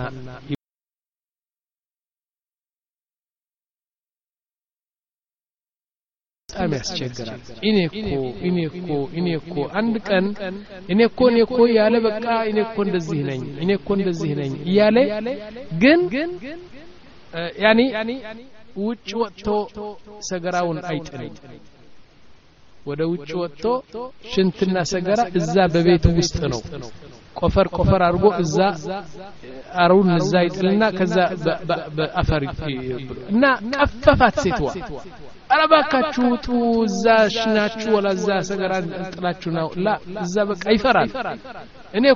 [SPEAKER 1] በጣም ያስቸግራል እኔኮ እኔኮ እኔኮ አንድ ቀን እኔኮ እኔኮ ያለ በቃ እኔኮ እንደዚህ ነኝ እኔኮ እንደዚህ ነኝ ያለ ግን ያኒ ውጭ ወጥቶ ሰገራውን አይጥልም ወደ ውጭ ወጥቶ ሽንትና ሰገራ እዛ በቤቱ ውስጥ ነው ቆፈር ቆፈር አድርጎ እዛ አሩን እዛ ይጥልና ከዛ በአፈር እና ቀፈፋት ሴትዋ አረባካችሁ ጡ እዛ ሽናችሁ ወላ እዛ ሰገራ ጥላችሁ ነው ላ እዛ በቃ ይፈራል እኔ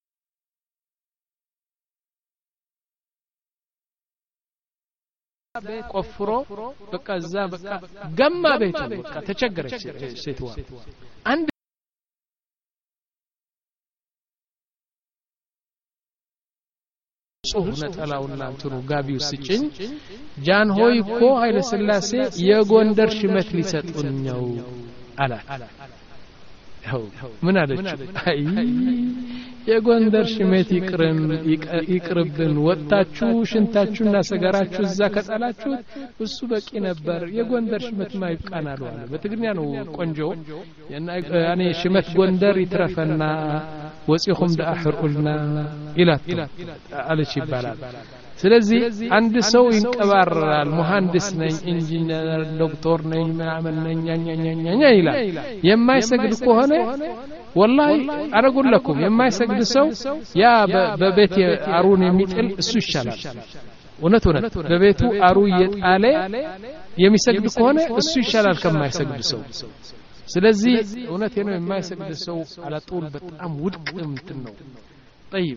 [SPEAKER 1] ቆፍሮ በቃ እዛ በቃ ገማ ቤቱ በቃ ተቸገረች ሴትዋ አንድ ጾም ነጠላውና እንትኑ ጋቢው ስጭኝ ጃን ሆይ እኮ ኃይለ ሥላሴ የጎንደር ሽመት ሊሰጡን ነው አላት ያው ምን አለች አይ የጎንደር ሽመት ይቅርም ይቅርብን ወጣችሁ ሽንታችሁና ሰገራችሁ እዛ ከጣላችሁ እሱ በቂ ነበር የጎንደር ሽመት ማይብቃናል አለ በትግርኛ ነው ቆንጆ ያኔ ሽመት ጎንደር ይትረፈና ወጽኹም ዳአህሩልና ኢላት አለች ይባላል ስለዚህ አንድ ሰው ይንቀባራል መሐንዲስ ነኝ ኢንጂነር ዶክተር ነኝ ምናምን ነኝ ኛኛኛኛ ይላል የማይሰግድ ከሆነ والله አረጉልኩም የማይሰግድ ሰው ያ በቤት አሩን የሚጥል እሱ ይሻላል እውነት እውነት በቤቱ አሩ የጣለ የሚሰግድ ከሆነ እሱ ይሻላል ከማይሰግድ ሰው ስለዚህ እውነቴ ነው የማይሰግድ ሰው አላጡል በጣም ውድቅ እንትን ነው طيب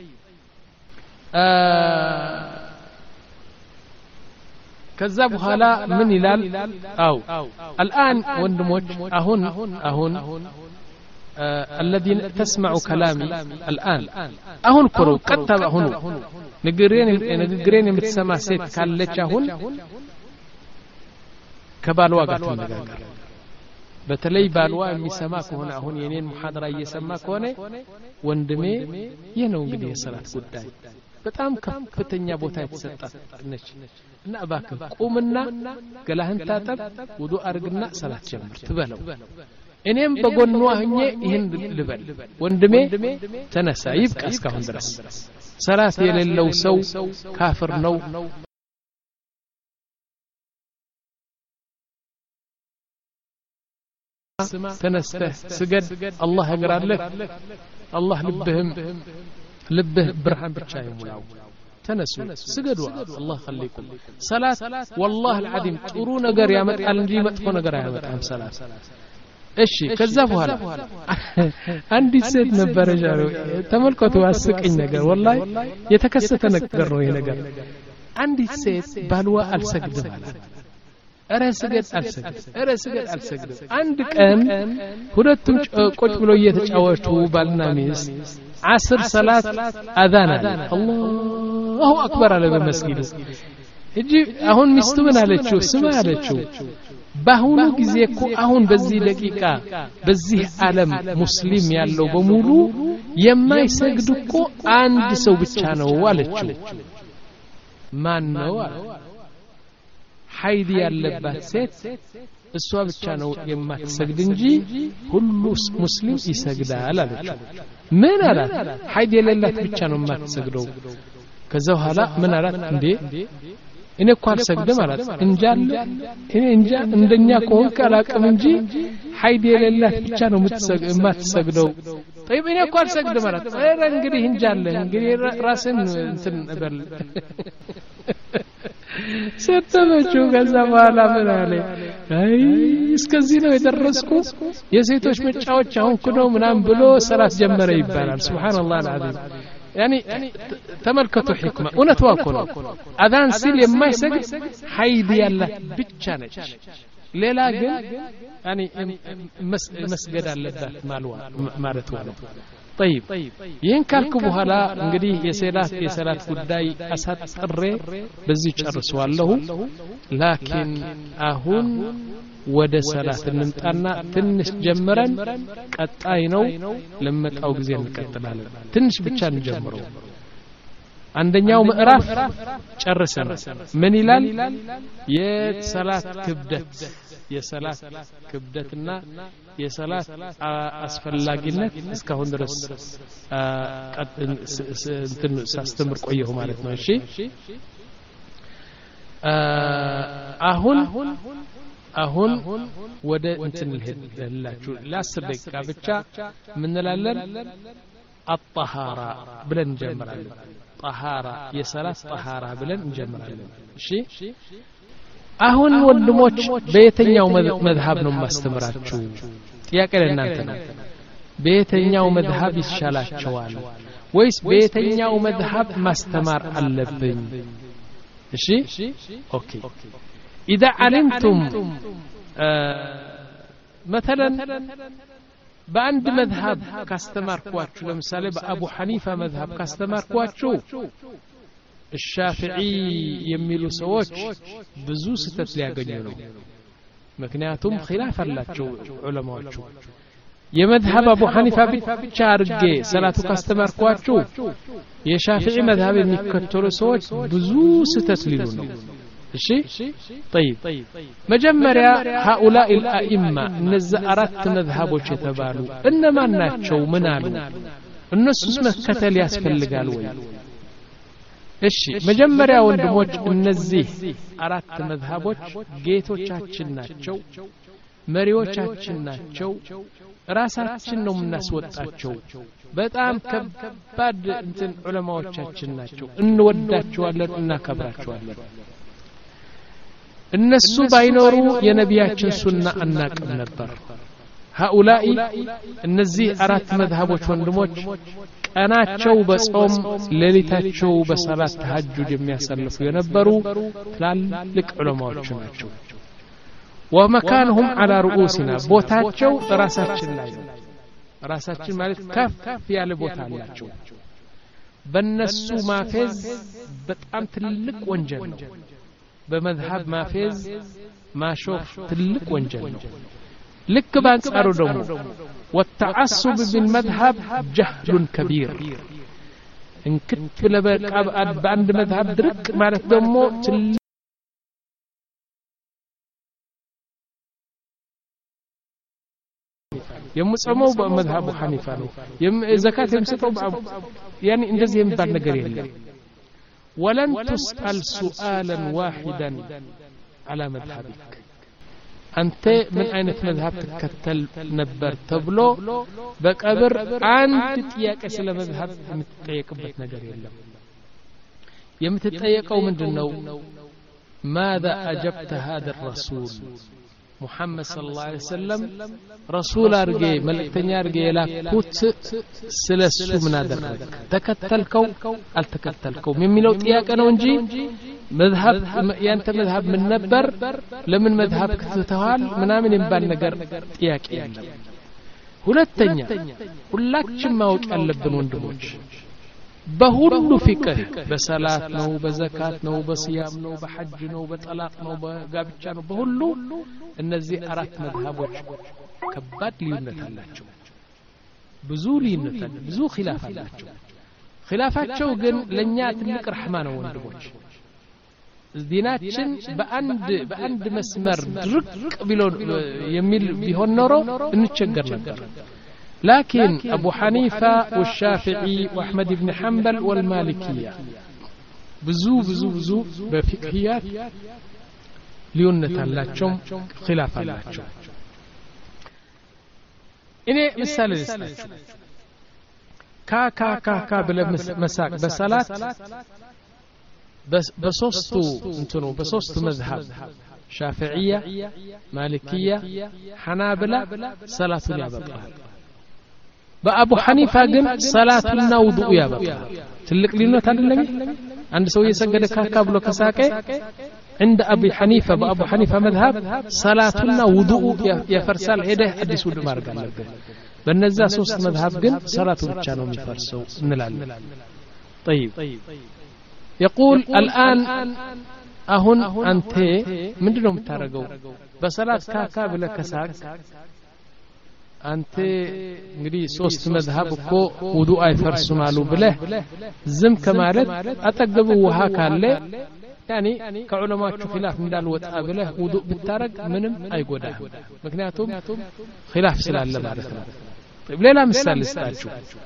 [SPEAKER 1] ከዛ በኋላ ምን ይላል አው الان ወንድሞች አሁን አሁን الذين تسمعوا كلامي الان አሁን ኮሮ ቀጥታ አሁን ንግሬን ንግሬን የምትሰማ ሴት ካለች አሁን ከባልዋ ጋር ተነጋገር በተለይ ባልዋ የሚሰማ ከሆነ አሁን የኔን ሙሐደራ እየሰማ ከሆነ ወንድሜ ይሄ ነው እንግዲህ የሰላት ጉዳይ በጣም ከፍተኛ ቦታ የተሰጣት ነች እና እባክህ ቁምና ገላህን ታጠብ ውዱእ አድርግና ሰላት ጀምር ትበለው እኔም በጎንዋ ሆኜ ይሄን ልበል ወንድሜ ተነሳ ይብቃ እስካሁን ድረስ ሰላት የሌለው ሰው ካፍር ነው ተነስተህ ስገድ አላህ ያግራለህ አላህ ልብህም ልብህ ብርሃን ብቻ ይሙላው ተነሱ ስገዱ አላህ خليكم ሰላት والله العظيم ጥሩ ነገር ያመጣል እንጂ መጥፎ ነገር አያመጣም ሰላት እሺ ከዛ በኋላ አንዲት ሴት ነበረች አሉ ተመልከቱ አስቀኝ ነገር والله የተከሰተ ነገር ነው ይሄ ነገር አንዲት ሴት ባልዋ አልሰግድም አላት አረ ስገድ አልሰግድ አረ ስገድ አልሰግድ አንድ ቀን ሁለቱም ቁጭ ብለው እየተጫወቱ ባልና ሚስት ዓስር ሰላት አዛን አለ አላሁ አክበር አለ በመስጊዱ እጂ አሁን ሚስቱ ምን አለችው ስማ አለችው ባሁኑ ጊዜ እኮ አሁን በዚህ ደቂቃ በዚህ ዓለም ሙስሊም ያለው በሙሉ የማይሰግድ እኮ አንድ ሰው ብቻ ነው አለችው ማን ነው ሐይድ ያለባት ሴት እሷ ብቻ ነው የማትሰግድ እንጂ ሁሉ ሙስሊም ይሰግዳል አለችው ምን አላት ሐይድ የሌላት ብቻ ነው የማትሰግደው ከዛ በኋላ ምን አላት እንዴ እኔ እኮ አልሰግድም አላት እንጃል እኔ እንጃ እንደኛ ከሆንክ አላቅም እንጂ ሐይድ የሌላት ብቻ ነው የማትሰግደው طيب እኔ እኮ አልሰግድም አላት ኧረ እንግዲህ እንጃል እንግዲህ ራስን እንትን በል ሰተመችው ከዛ በኋላ ምን አለ አይ እስከዚህ ነው የደረስኩ የሴቶች መጫወቻ አሁን ነው ምናምን ብሎ ሰላት ጀመረ ይባላል ሱብሃንአላህ አልዓዚም يعني ተመልከቱ ህክማ እውነቷ እኮ ነው አዛን ሲል የማይሰግድ ሐይድ ያለ ብቻ ነች ሌላ ግን يعني መስገድ አለባት ማልዋ ማለት ነው طيب ይሄን ካልኩ በኋላ እንግዲህ የሰላት የሰላት ጉዳይ አሳጥሬ በዚህ ጨርሰዋለሁ ላኪን አሁን ወደ ሰላት እንምጣና ትንሽ ጀምረን ቀጣይ ነው ለመጣው ጊዜ እንቀጥላለን ትንሽ ብቻ እንጀምረው አንደኛው ምዕራፍ ጨርሰን ምን ይላል የሰላት ክብደት የሰላት ክብደትና የሰላት አስፈላጊነት እስካሁን ድረስ እንትን ሳስተምር ቆየሁ ማለት ነው እሺ አሁን አሁን ወደ እንትን ልሄድላችሁ ለአስር ደቂቃ ብቻ ምን እንላለን الطهارة ብለን እንጀምራለን طهارة የሰላት طهارة ብለን እንጀምራለን እሺ አሁን ወንድሞች በየትኛው መዝሐብ ነው ማስተምራችሁ ጥያቄ ለእናንተ ነው በየትኛው መዝሐብ ይሻላችኋል ወይስ በየትኛው መዝሐብ ማስተማር አለብኝ እሺ ኦኬ إذا علمتم مثلا በአንድ መዝሐብ ካስተማርኳችሁ ለምሳሌ በአቡ ሐኒፋ መዝሐብ ካስተማርኳችሁ الشافعي የሚሉ ሰዎች ብዙ ስተት ሊያገኙ ነው ምክንያቱም ኺላፍ አላቸው ዑለማዎቹ የመዝሐብ አቡ ሐኒፋ ብቻ አርጌ ሰላቱ ካስተማርኳችሁ የሻፊዒ መዝሐብ የሚከተሉ ሰዎች ብዙ ስተት ሊሉ ነው እሺ طيب መጀመሪያ هؤلاء الائمه እነዛ አራት መዝሐቦች የተባሉ እነማን ናቸው ምን አሉ እነሱስ መከተል ያስፈልጋል ወይ እሺ መጀመሪያ ወንድሞች እነዚህ አራት መዝሐቦች ጌቶቻችን ናቸው መሪዎቻችን ናቸው ራሳችን ነው የምናስወጣቸው በጣም ከባድ እንትን ዑለማዎቻችን ናቸው እንወዳቸዋለን እናከብራቸዋለን እነሱ ባይኖሩ የነቢያችን ሱና አናቅም ነበር هؤلاء እነዚህ አራት መዝሐቦች ወንድሞች ቀናቸው በጾም ሌሊታቸው በሰላት ተሐጁድ የሚያሳልፉ የነበሩ ትላልቅ ዑለማዎች ናቸው ومكانهم على رؤوسنا ቦታቸው ራሳችን ላይ ነው ራሳችን ማለት ከፍ ከፍ ያለ ቦታ አላቸው በእነሱ ማፌዝ በጣም ትልቅ ወንጀል ነው በመዝሐብ ማፌዝ ማሾፍ ትልቅ ወንጀል ነው ልክ ባንጻሩ ደግሞ والتعصب بالمذهب جهل كبير እንክት ለበቃ በአንድ መዝሐብ ድርቅ ማለት ደግሞ የሙጸመው በመዝሐቡ ሐኒፋ ነው ዘካት የምሰጠው يعني እንደዚህ የሚባል ነገር የለም ولن تسأل سؤالا واحدا على مذهبك أنت من أين مذهب تكتل نبر تبلو بقبر أنت تياك أسل مذهب يمتتيك بتنجر يلا يمتتيك أو من دنو ماذا أجبت هذا الرسول محمد صلى الله عليه وسلم رسول أرجي ملكتني أرجي لا كوت سلسو من أدرك تكتلكو التكتلكو من ملو تياك أنا ونجي مذهب يانت مذهب من نبر لمن مذهب كتتوال منامن ينبال نقر تياك يلا ሁለተኛ ሁላችን ማወቅ ያለብን ወንድሞች በሁሉ ፍቅህ በሰላት ነው በዘካት ነው በሲያም ነው በሐጅ ነው በጠላቅ ነው በጋብቻ ነው በሁሉ እነዚህ አራት መዝሐቦች ከባድ ልዩነት አላቸው ብዙ ልዩነት አለ ብዙ ኺላፍ አላቸው ኺላፋቸው ግን ለኛ ትልቅ ረህማ ነው ወንድሞች ዲናችን በአንድ በአንድ መስመር ድርቅ ብሎ የሚል ቢሆን ኖሮ እንቸገር ነበር لكن أبو حنيفة والشافعي وأحمد بن حنبل والمالكية بزو بزو بزو بفقهيات ليونة اللاتشم خلاف اللاتشم إني مثال الإسلام كا كا كا كا بلا مساك بصلاة بس بصوستو انتنو بصوستو مذهب شافعية مالكية حنابلة صلاة اليابقى بأبو حنيفة قل صلاة وضوء يا بقى تلك لنا تعلمي عند سوية سجد كاكا بلو كساكي عند أبي حنيفة بأبو حنيفة مذهب صلاة وضوء يا فرسال هيده أدي سود مارقا بالنزا سوس مذهب قل صلاة بتشانو مفرسو نلال طيب يقول الآن أهن أنت من دونهم تارقو بصلاة كاكا بلا كساك أنت እንግዲህ ሶስት መዝሐብ እኮ ውዱእ አይፈርስም አሉ ብለህ ዝም ከማለት አጠገቡ ውሃ ካለ يعني ከዑለማዎቹ ኺላፍ እንዳልወጣ ብለህ ውዱእ ብታረግ ምንም አይጎዳም ምክንያቱም ኺላፍ ስላለ ማለት ነው طيب ሌላ ምሳሌ ልስጣችሁ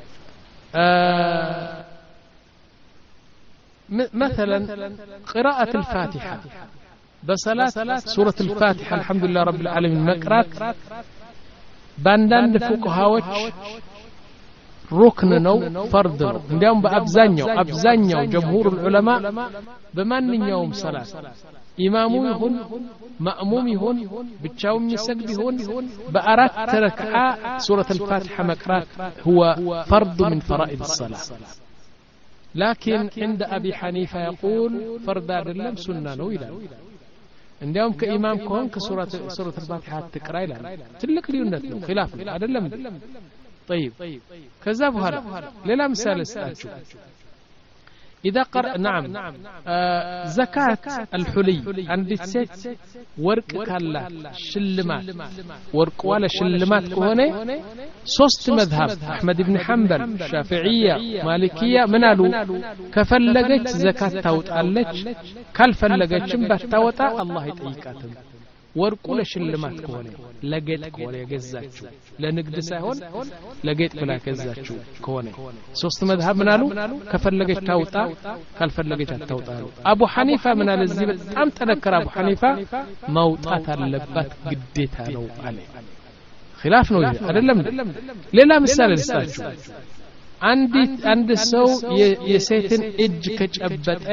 [SPEAKER 1] مثلا قراءة الفاتحة بصلاة سورة الفاتحة الحمد لله رب العالمين مقرات باندان فقهاዎች ሩክን ነው ፈርድ ነው እንዲያውም በአብዛኛው አብዛኛው ጀምሁር العلماء በማንኛውም ሰላት ኢማሙ ይሁን ማእሙም ይሁን ብቻው የሚሰግድ ይሁን በአራት ረክዓ ሱረة الفاتحة መቅራት هو فرض من فرائض الصلاة لكن عند أبي حنيفة يقول فرض አይደለም ሱና ነው ይላል እንዲያውም ከኢማም ከሆን ከሱረተ ሱረተ الفاتحة ተቀራ ይላል ትልቅ ልዩነት ነው ኺላፍ አይደለም طيب كذا بهذا ሌላ ምሳሌ ስጣችሁ إذا قرأ نعم آه زكاة الحلي عند الست ورق كلا شلمات ورق ولا شلمات كهونه صوست مذهب أحمد بن حنبل شافعية مالكية منالو كفلقت زكاة توت ألج كالفلقت شنبه توتا الله يتعيكاتم ورق ولا شلمات كهونه لقيت كهونه يجزاتشو لنقد ساهون لقيت بلا كزاتشو كهونه صوست مذهب منالو كفلقت توتا كالفلقت توتا أبو حنيفة منال الزبد أم تذكر أبو حنيفة موطات اللبات قديتها نو عليه خلاف نوجه أدلم للا مثال الاستاذ አንዲት አንድ ሰው የሴትን እጅ ከጨበጠ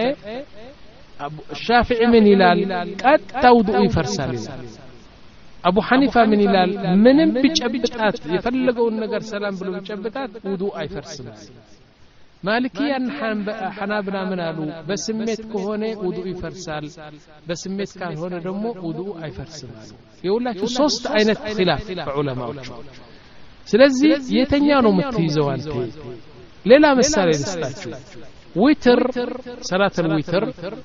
[SPEAKER 1] ሻፊዒ ምን ይላል ቀጥታ ውዱእ ይፈርሳል ይላል አቡ ሐኒፋ ምን ይላል ምንም ቢጨብጣት የፈለገውን ነገር ሰላም ብሎ ቢጨብጣት ውዱእ አይፈርስም ማሊኪያን ሐናብላ ምን አሉ በስሜት ከሆነ ውዱእ ይፈርሳል በስሜት ካልሆነ ደግሞ ውዱእ አይፈርስም ይውላችሁ ሶስት አይነት ኺላፍ ዑለማዎች ስለዚህ የተኛው ነው የምትይዘው አንተ ሌላ ምሳሌ ልስጣችሁ ዊትር ሰላተል ዊትር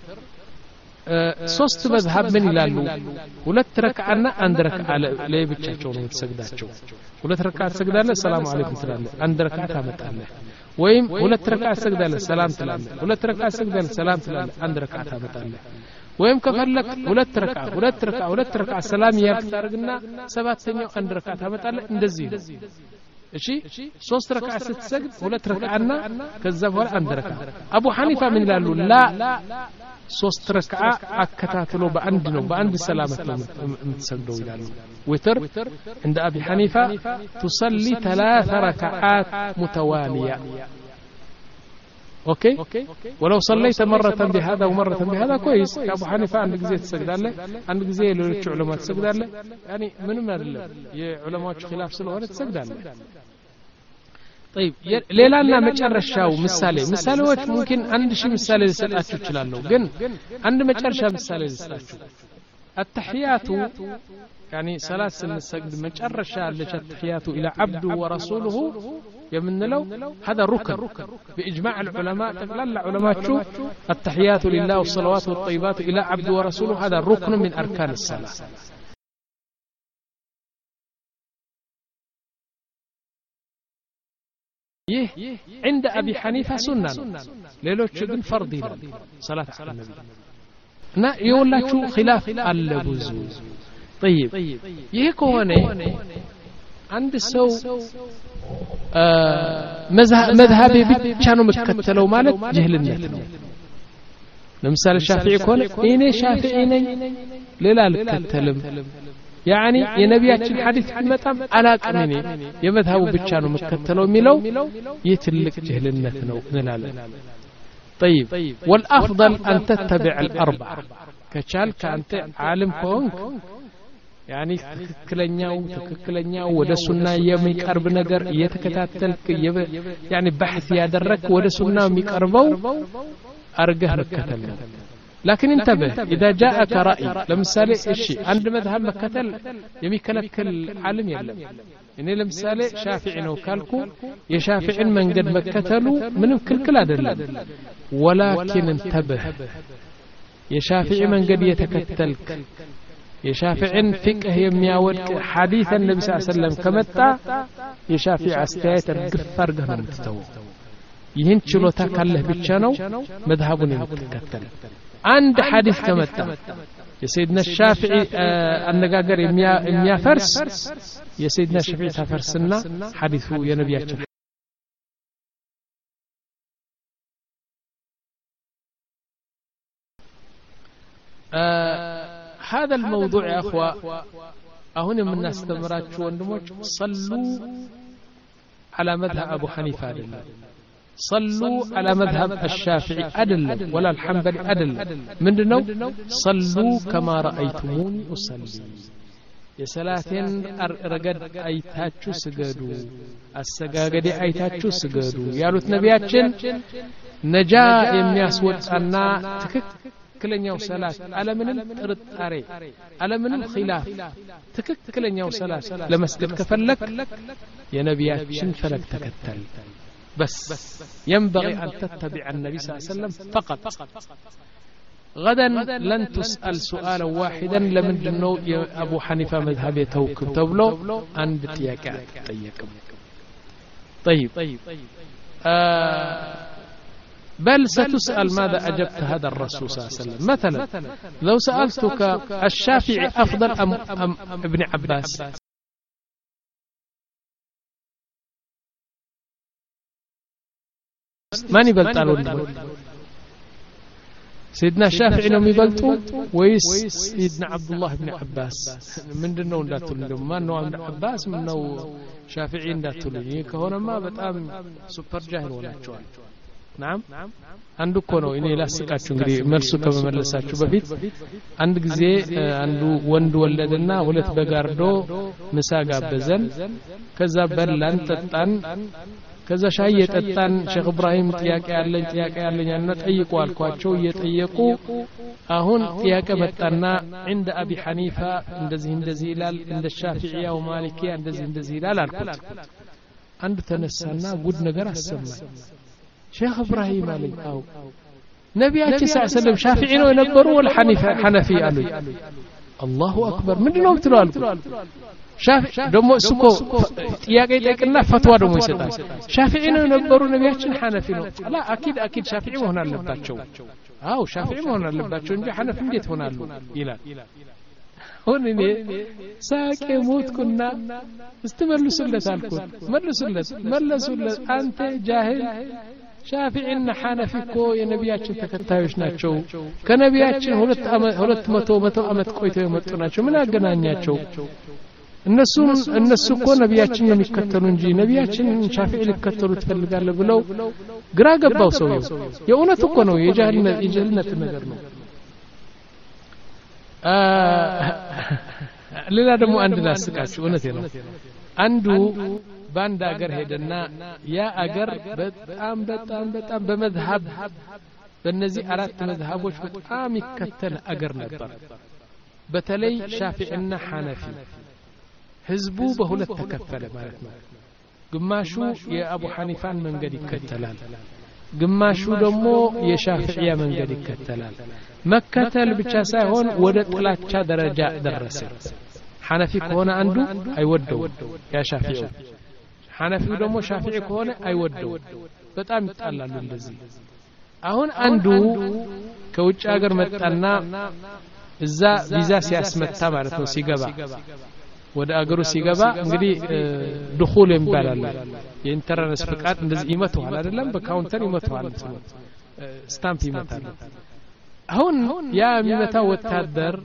[SPEAKER 1] ሶስት መዝሐብ ምን ይላሉ ሁለት ረክዓና አንድ ረክዓ ለብቻቸው ነው የምትሰግዳቸው ሁለት ረክዓ ትሰግዳለህ ሰላም አለይኩም ትላለህ አንድ ረክዓ ታመጣለህ ወይም ሁለት ረክዓ ትሰግዳለህ ሰላም ትላለህ ሁለት ረክዓ ትሰግዳለህ ሰላም ትላለህ አንድ ረክዓ ታመጣለህ ወይም ከፈለክ ሁለት ረክዓ ሁለት ረክዓ ሁለት ረክዓ ሰላም ያርግና ሰባተኛው አንድ ረክዓ ታመጣለህ እንደዚህ ነው እሺ ሶስት ረክዓ ስትሰግድ ሁለት ረክዓና ከዛ በኋላ አንድ ረክዓ አቡ ሐኒፋ ምን ይላሉ ላ ሶስት ረክዓ አከታትሎ በአንድ ነው በአንድ ሰላመት ነው የምትሰግደው ይላሉ ዊትር عند ابي حنيفه تصلي ثلاث ركعات متواليه اوكي ولو صليت مره بهذا ومره بهذا كويس ابو حنيفه عند ጊዜ ትሰግዳለህ አንድ ጊዜ ሌሎች ዑለማ ትሰግዳለህ يعني ምንም አይደለም የዑለማዎች ኺላፍ ስለሆነ ትሰግዳለህ طيب ሌላና መጨረሻው ምሳሌ ምሳሌዎች ممكن አንድ ሺህ ምሳሌ ልሰጣችሁ እችላለሁ ግን አንድ መጨረሻ ምሳሌ ልሰጣችሁ التحيات يعني ثلاث سنسجد مጨረሻ ያለች التحيات الى عبد ورسوله يمنلو هذا ركن باجماع العلماء تقلل علماء التحيات لله والصلوات والطيبات الى عبد ورسوله هذا ركن من اركان الصلاه يه عند ابي حنيفه سنه ሌሎች ግን فرض ይላል صلاه على النبي እና ይወላችሁ ኺላፍ አለ ብዙ طيب ይሄ ከሆነ አንድ ሰው መዝሃብ ብቻ ነው መከተለው ማለት ጅህልነት ነው ለምሳሌ ሻፊዒ ከሆነ እኔ ሻፊዒ ነኝ ሌላ አልከተልም يعني የነቢያችን ሐዲስ ቢመጣም አላቅም እኔ የመዝሃቡ ብቻ ነው መከተለው የሚለው የትልቅ ጅህልነት ነው እንላለን طيب والافضل ان تتبع الاربع كشالك انت عالم كونك يعني ትክክለኛው ትክክለኛው ወደ ሱና የሚቀርብ ነገር እየተከታተልክ يعني بحث ያደረክ ወደ ሱና የሚቀርበው አርገህ መከተል ነው لكن انتبه اذا جاءك راي ለምሳሌ እሺ አንድ መዝሐብ መከተል የሚከለክል ዓለም የለም እኔ ለምሳሌ ሻፊዒ ነው ካልኩ የሻፊዒን መንገድ መከተሉ ምንም ክልክል አይደለም ولكن انتبه የሻፊዒ መንገድ የተከተልክ የሻፊዒን ፍቅህ የሚያወድቅ ሐዲስ النبي صلى الله عليه وسلم ከመጣ የሻፊዒ አስተያየት እርግፍ አርገህ ነው የምትተው ይህን ችሎታ ካለህ ብቻ ነው መዝሐቡን የምትከተል አንድ ሐዲስ ከመጣ የሰይድና ሻፊዒ አነጋገር የሚያፈርስ የሰይድና ሻፊዒ ተፈርስና ሐዲሱ የነቢያችን هذا الموضوع يا اخوة اهون من نستمراتشو وندموش صلوا على مذهب ابو حنيفه لله صلوا على مذهب الشافعي أدل ولا الحنبلي أدل من دنو صلوا كما رأيتموني أصلي يا سلاتين رقد أيتاتشو سجدوا السجاجد أيتاتشو سجدوا يالوت نبياتشن نجاء يمياس وطنا ትክክለኛው ሰላት አለምንም ጥርጣሬ አለምንም ኺላፍ ትክክለኛው ሰላት ለመስገድ ከፈለክ የነቢያችን ፈለግ ተከተል بس ينبغي أن تتبع النبي صلى الله عليه وسلم فقط غدا لن تسأل سؤالا واحدا لمن جنو أبو حنيفة مذهب يتوكب تبلو عند تياكات طيكم طيب آه بل ستسأل ماذا أجبت هذا الرسول صلى الله عليه وسلم مثلا لو سألتك الشافعي أفضل أم, أم ابن عباس من يبلطال ወንድሞች سيدنا الشافعي ነው የሚበልጡ ወይስ سيدنا عبد الله بن عباس ምንድነው እንዳትሉ ማን ነው عبد عباس ምን ነው ሻፊዒ እንዳትሉ ከሆነማ በጣም ሱፐር ጃሂል ሆናችኋል نعم አንዱ እኮ ነው እኔ ላስቃችሁ እንግዲህ መልሱ ከመመለሳችሁ በፊት አንድ ጊዜ አንዱ ወንድ ወለደና ሁለት በጋርዶ ምሳ ጋበዘን ከዛ በላን ጠጣን ከዛ ሻይ የጠጣን ሼክ ኢብራሂም ጥያቄ ያለኝ ጥያቄ ያለኝ እና ጠይቁ አልኳቸው እየጠየቁ አሁን ጥያቄ መጣና عند ابي حنيفه እንደዚህ እንደዚህ ይላል እንደ ሻፊዒያ ወማሊኪያ እንደዚህ እንደዚህ ይላል አልኩት አንድ ተነሳና ጉድ ነገር አሰማኝ ሼክ ኢብራሂም አለኝ አው ነብያችን ሰለላሁ ዐለይሂ ወሰለም ሻፊዒ ነው የነበሩ ወላ ሐኒፋ ሐነፊ አሉኝ አላሁ አክበር ምንድነው የምትለው አልኩት ሻፊዒ ደሞ እሱኮ ጥያቄ ጠይቅና ፈትዋ ደሞ ይሰጣል ሻፊዒ ነው የነበሩ ነብያችን ሐነፊ ነው አላ አኪድ አኪድ ሻፊዒ መሆን አለባቸው አው ሻፊዒ መሆን አለባቸው እንጂ ሐነፊ እንዴት ሆናሉ ይላል ሆነኔ ሳቄ ሞትኩና እስተመልሱለት አልኩት መልሱለት መልሱለት አንተ ጃሂል ሻፊዒና ሐነፊ እኮ የነብያችን ተከታዮች ናቸው ከነብያችን ሁለት መቶ መቶ አመት ቆይተው የመጡ ናቸው ምን አገናኛቸው እነሱ እነሱ እኮ ነብያችን ነው የሚከተሉ እንጂ ነብያችን ሻፊዒ ሊከተሉ ተፈልጋለ ብለው ግራ ገባው ሰው የእውነት እኮ ነው የጃህልነት የጃህልነት ነገር ነው ሌላ ደግሞ አንድ ላስቃችሁ እውነቴ ነው አንዱ ባንድ አገር ሄደና ያ አገር በጣም በጣም በጣም በመዝሐብ በእነዚህ አራት መዝሐቦች በጣም ይከተል አገር ነበር በተለይ ሻፊዒና ሐነፊ ህዝቡ በሁለት ተከፈለ ማለት ነው ግማሹ የአቡ ሐኒፋን መንገድ ይከተላል ግማሹ ደግሞ የሻፊዒያ መንገድ ይከተላል መከተል ብቻ ሳይሆን ወደ ጥላቻ ደረጃ ደረሰ ሐነፊ ከሆነ አንዱ አይወደው ያ ሻፊዒ ሐነፊው ደግሞ ሻፊዒ ከሆነ አይወደው በጣም ይጣላሉ እንደዚህ አሁን አንዱ ከውጭ ሀገር መጣና እዛ ቪዛ ሲያስመታ ማለት ነው ሲገባ ወደ አገሩ ሲገባ እንግዲህ ድኹል ይባላል የኢንተርኔት ፍቃድ እንደዚህ ይመታዋል አይደለም በካውንተር ይመታዋል ስታምፕ ይመታል አሁን ያ የሚመታው ወታደር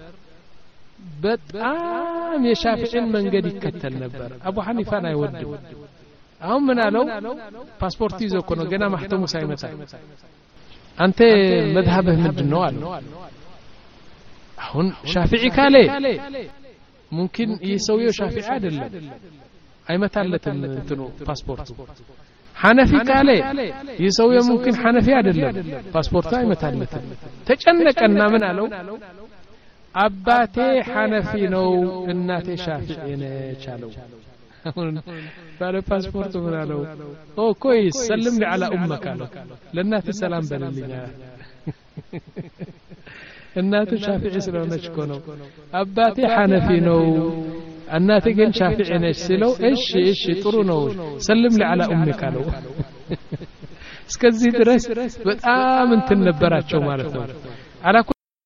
[SPEAKER 1] በጣም የሻፊዒን መንገድ ይከተል ነበር አቡ ሐኒፋን አይወድም አሁን ምን አለው ፓስፖርት ይዞ እኮ ነው ገና ማህተሙ ሳይመታ አንተ መዝሐብህ ምንድነው አለው አሁን ሻፊዒ ካለ ممكن يسويه شافعي አይደለም አይመታለትም እንትኑ ፓስፖርቱ ሐነፊ ካለ ይሰውየ ممكن ሐነፊ አይደለም ፓስፖርቱ አይመታለትም ተጨነቀና ምን አለው አባቴ ሐነፊ ነው እናቴ ሻፊዒ ነች አለው ባለ ፓስፖርቱ ምን አለው ኦ كويس سلم لي على امك አለው ለእናቴ ሰላም በልልኝ እናቴ ሻፊዒ ስለሆነች እኮ ነው አባቴ ሐነፊ ነው እናቴ ግን ሻፊዒ ነች ሲለው እሺ እሺ ጥሩ ነው ሰልም لي على امك አለው እስከዚህ ድረስ በጣም እንትን ነበራቸው ማለት ነው አላ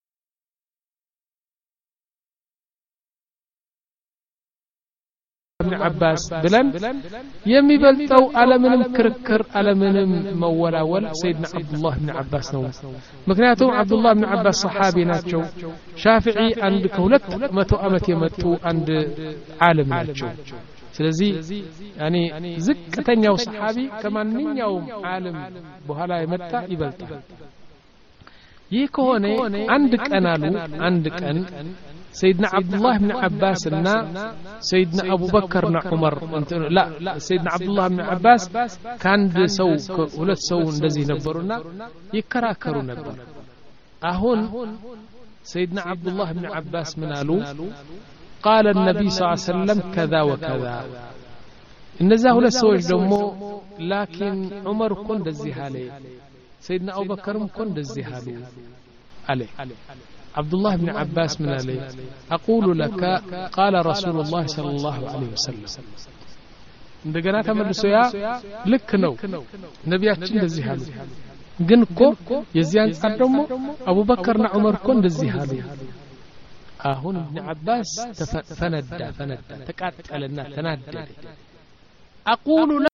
[SPEAKER 1] ابن عباس بلن يميبلطو علمنم كركر علمنم مولاول سيدنا عبد الله بن عباس نو مكنياتهم عبد الله بن عباس صحابي ناتشو شافعي عند كولت متو امت يمتو عند عالم ناتشو ስለዚህ ያኒ ዝቅተኛው ሰሃቢ ከማንኛውም ዓለም በኋላ የመጣ ይበልጣል ይህ ከሆነ አንድ ቀን አሉ አንድ ቀን سيدنا عبد الله بن عباس نا سيدنا أبو بكر نا عمر لا لا سيدنا عبد الله بن عباس كان سو ولد سو እንደዚህ ነበሩና ይከራከሩ ነበር አሁን سيدنا عبد الله بن عباس من قالوا قال النبي صلى الله عليه وسلم كذا وكذا እነዛ ሁለት ሰዎች ደግሞ ላኪን ዑመር እኮ እንደዚህ አለ سيدنا أبو بكر እኮ እንደዚህ አሉ አለ عبد الله بن عباس من عليه أقول لك قال رسول الله صلى الله عليه وسلم እንደገና ተመልሶ ያ ልክ ነው ነብያችን እንደዚህ አሉ ግን እኮ የዚያን ጻፍ ደግሞ አቡበከርና ዑመር እኮ እንደዚህ አሉ አሁን ابن عباس ፈነዳ ፈነዳ ተቃጠለና ተናደደ أقول لك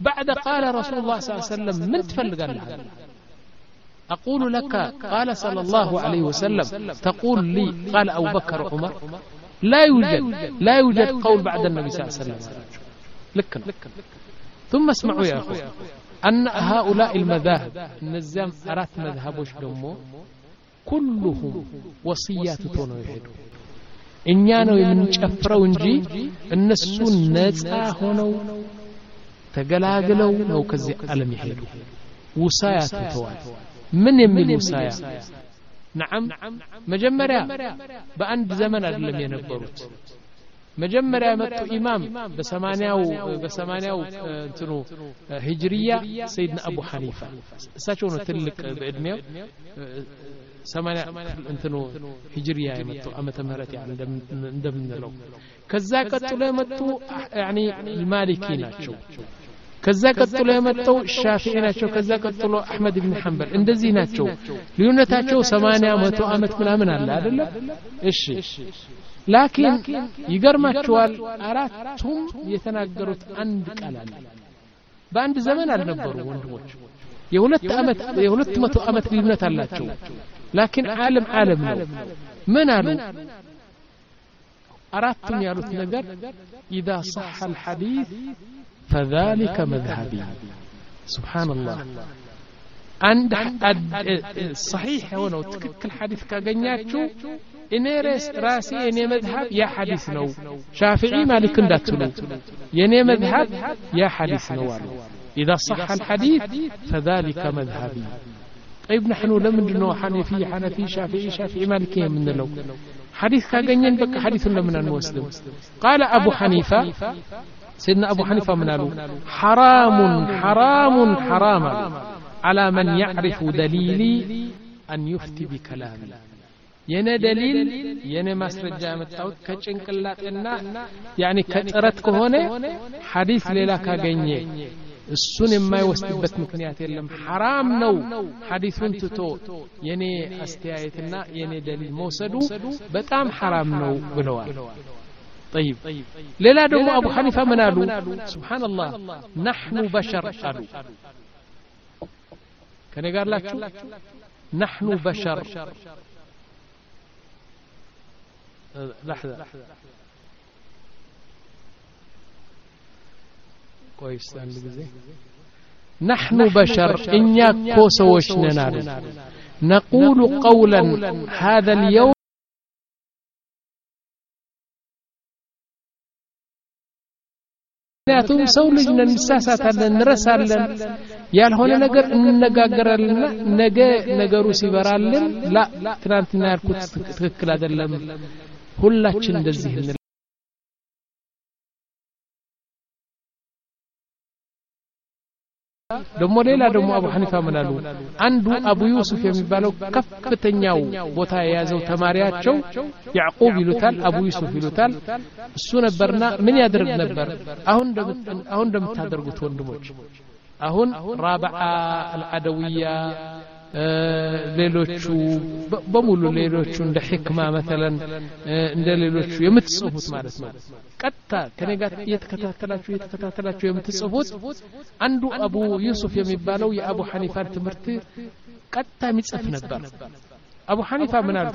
[SPEAKER 1] بعد قال رسول الله صلى الله عليه وسلم من تفلق الله أقول لك قال صلى الله عليه وسلم تقول لي قال أبو بكر عمر لا يوجد لا يوجد قول بعد النبي صلى الله عليه وسلم لك ثم اسمعوا يا أخوة أن هؤلاء المذاهب النزام أرات مذهبوش دمو كلهم وصيات تونو يهدو إنيا نو يمنشفروا نجي النسو نزا هونو تقلاقلو نو كزي ألم يهدو وصايات توال من يميل وصايا نعم مجمريا بأند زمن أدلم ينبروت مجمريا متو إمام بسمانياو بسمانياو انتنو هجرية سيدنا أبو حنيفة ساتشونو تلك بإدميو سمانيا انتنو هجرية متو أمة مهرتي يعني ندمن لو كذا قتلوا متو يعني المالكي ناتشو كذا قتلوا متو الشافعي ناتشو كذا قتلوا أحمد بن حنبل اندزي ناتشو ليونتاتشو سمانيا متو أمة منامن الله أدلا إيش لكن يقرماتشوال أراتهم يتناقروا عند قلال بأند زمن النبروا وندموش يهولت أمت يهولت متو أمت ليونت اللاتشو لكن عالم عالم نو من قالوا أراتهم يالوت نقر إذا صح الحديث فذلك مذهبي سبحان الله عند صحيح هنا وتكك الحديث كاغنياتشو إني راسي إني مذهب يا حديث نو شافعي مالك داتلو يني مذهب يا حديث نو إذا صح الحديث فذلك مذهبي طيب نحن لم ندنو حنفي حنفي شافعي شافعي مالكي من لو حديث كاغنين بك حديث لمن المسلم قال أبو حنيفة سيدنا أبو حنيفة منالو حرام حرام حرام على من يعرف دليلي أن يفتي بكلامي ينا دليل ينا مسرجة متعود كچنقلات إنا يعني كترتك هنا حديث ليلا كاغنيه السن ما يوستبت مكنيات يلم حرام نو حديث تتو يني استيايتنا يني دليل موسدو بتام حرام نو بلوال طيب ليلا دمو أبو حنيفة منالو سبحان الله نحن بشر قالوا كان يقال لك نحن بشر لحظة كويس نحن بشر إنيا كوسوش ننال نقول قولا هذا اليوم ناتم سولجنا نساساتنا نرسالن ያልሆነ ነገር እንነጋገራለን ነገ ነገሩ ሲበራልን ላ ትናንትና ያልኩት ትክክል አይደለም ሁላችን እንደዚህ እንል ደሞ ሌላ ደሞ አቡ ሐኒፋ ምናሉ አንዱ አቡ ዩሱፍ የሚባለው ከፍተኛው ቦታ የያዘው ተማሪያቸው ያዕቆብ ይሉታል አቡ ዩሱፍ ይሉታል እሱ ነበርና ምን ያደርግ ነበር አሁን አሁን እንደምታደርጉት ወንድሞች አሁን ራብዓ አልዓደውያ ሌሎቹ በሙሉ ሌሎቹ እንደ ህክማ مثلا እንደ ሌሎቹ የምትጽፉት ማለት ነው ቀጥታ ከነጋት እየተከታተላችሁ እየተከታተላችሁ የምትጽፉት አንዱ አቡ ዩሱፍ የሚባለው የአቡ ሐኒፋ ትምህርት ቀጥታ የሚጽፍ ነበር አቡ ሐኒፋ ምን አለ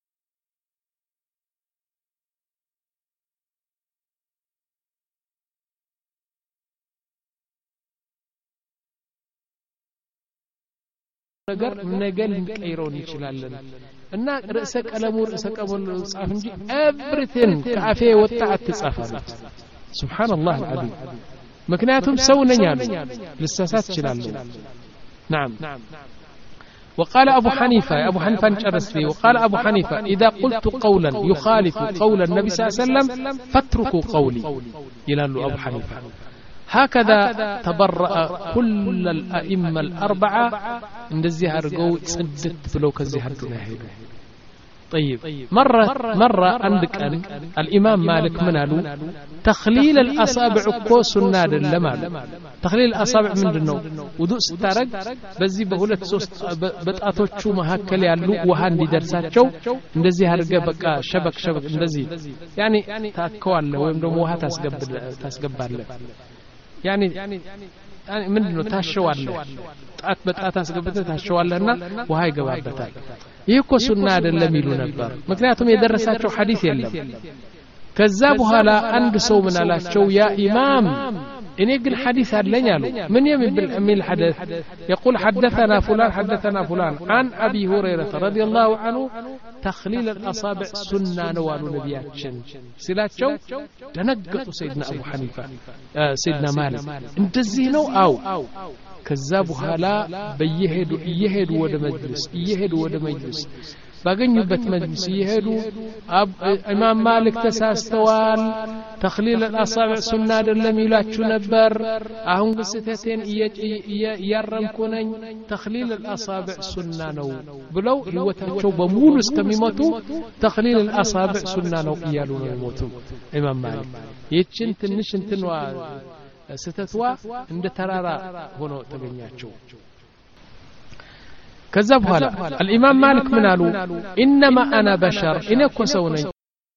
[SPEAKER 1] ነገር ነገር ልንቀይረው እንችላለን እና ርዕሰ ቀለሙ ርዕሰ ቀለሙ ጻፍ እንጂ ኤቭሪቲንግ ካፌ ወጣ አትጻፋለት ሱብሃንአላህ አልዓዚም ምክንያቱም ሰው ነኝ አሉ ልሳሳት ይችላል نعم وقال أبو حنيفة أبو حنيفة نجرس فيه وقال أبو حنيفة إذا قلت قولا يخالف قول النبي صلى الله عليه وسلم فاتركوا قولي يلال أبو حنيفة هكذا تبرأ كل الأئمة الأربعة عند الزهر جو صدت بلوك الزهر تناهي طيب مرة مرة عندك أن الإمام مالك منالو تخليل الأصابع كوس النادر لمال تخليل الأصابع من دنو ودوء ستارق بزي بهولة سوست بتأتوشو مهكل يالو وهان دي درساتشو عند الزهر بقى شبك شبك عند يعني تاكوال له ويمدو موها تسقبال له يعني ምንድነው ታሸዋለህ ጣት በጣት አስገብተህ ታሸዋለህና ውሃ ይገባበታል ይሄ እኮ ሱና አይደለም ይሉ ነበር ምክንያቱም የደረሳቸው ሐዲስ የለም ከዛ በኋላ አንድ ሰው ምን አላቸው ያ ኢማም እኔ ግን ሐዲስ አለኝ አሉ ምን የሚል የሚል ሐዲስ يقول حدثنا فلان حدثنا فلان عن ابي هريره رضي الله عنه تخليل الاصابع سنه نوال نبياتين ሲላቸው ደነገጡ سيدنا ابو حنيفه سيدنا مالك እንደዚህ ነው አው ከዛ በኋላ በየሄዱ እየሄዱ ወደ መጅልስ እየሄዱ ወደ መጅልስ ባገኙበት መጅልስ እየሄዱ ኢማም ማሊክ ተሳስተዋል ተخليل الاصابع ሱና አይደለም ይላችሁ ነበር አሁን ግስተቴን እያረምኩ ነኝ ተخليل الاصابع ሱና ነው ብለው ህይወታቸው በሙሉ እስከሚሞቱ ተخليل الاصابع ሱና ነው እያሉ ነው የሞቱ ኢማም ማሊክ ይችን ትንሽ እንትንዋ ስተትዋ እንደ ተራራ ሆኖ ተገኛቸው ከዛ በኋላ الامام مالك ምን አሉ انما انا بشر እኔ እኮ ሰው ነኝ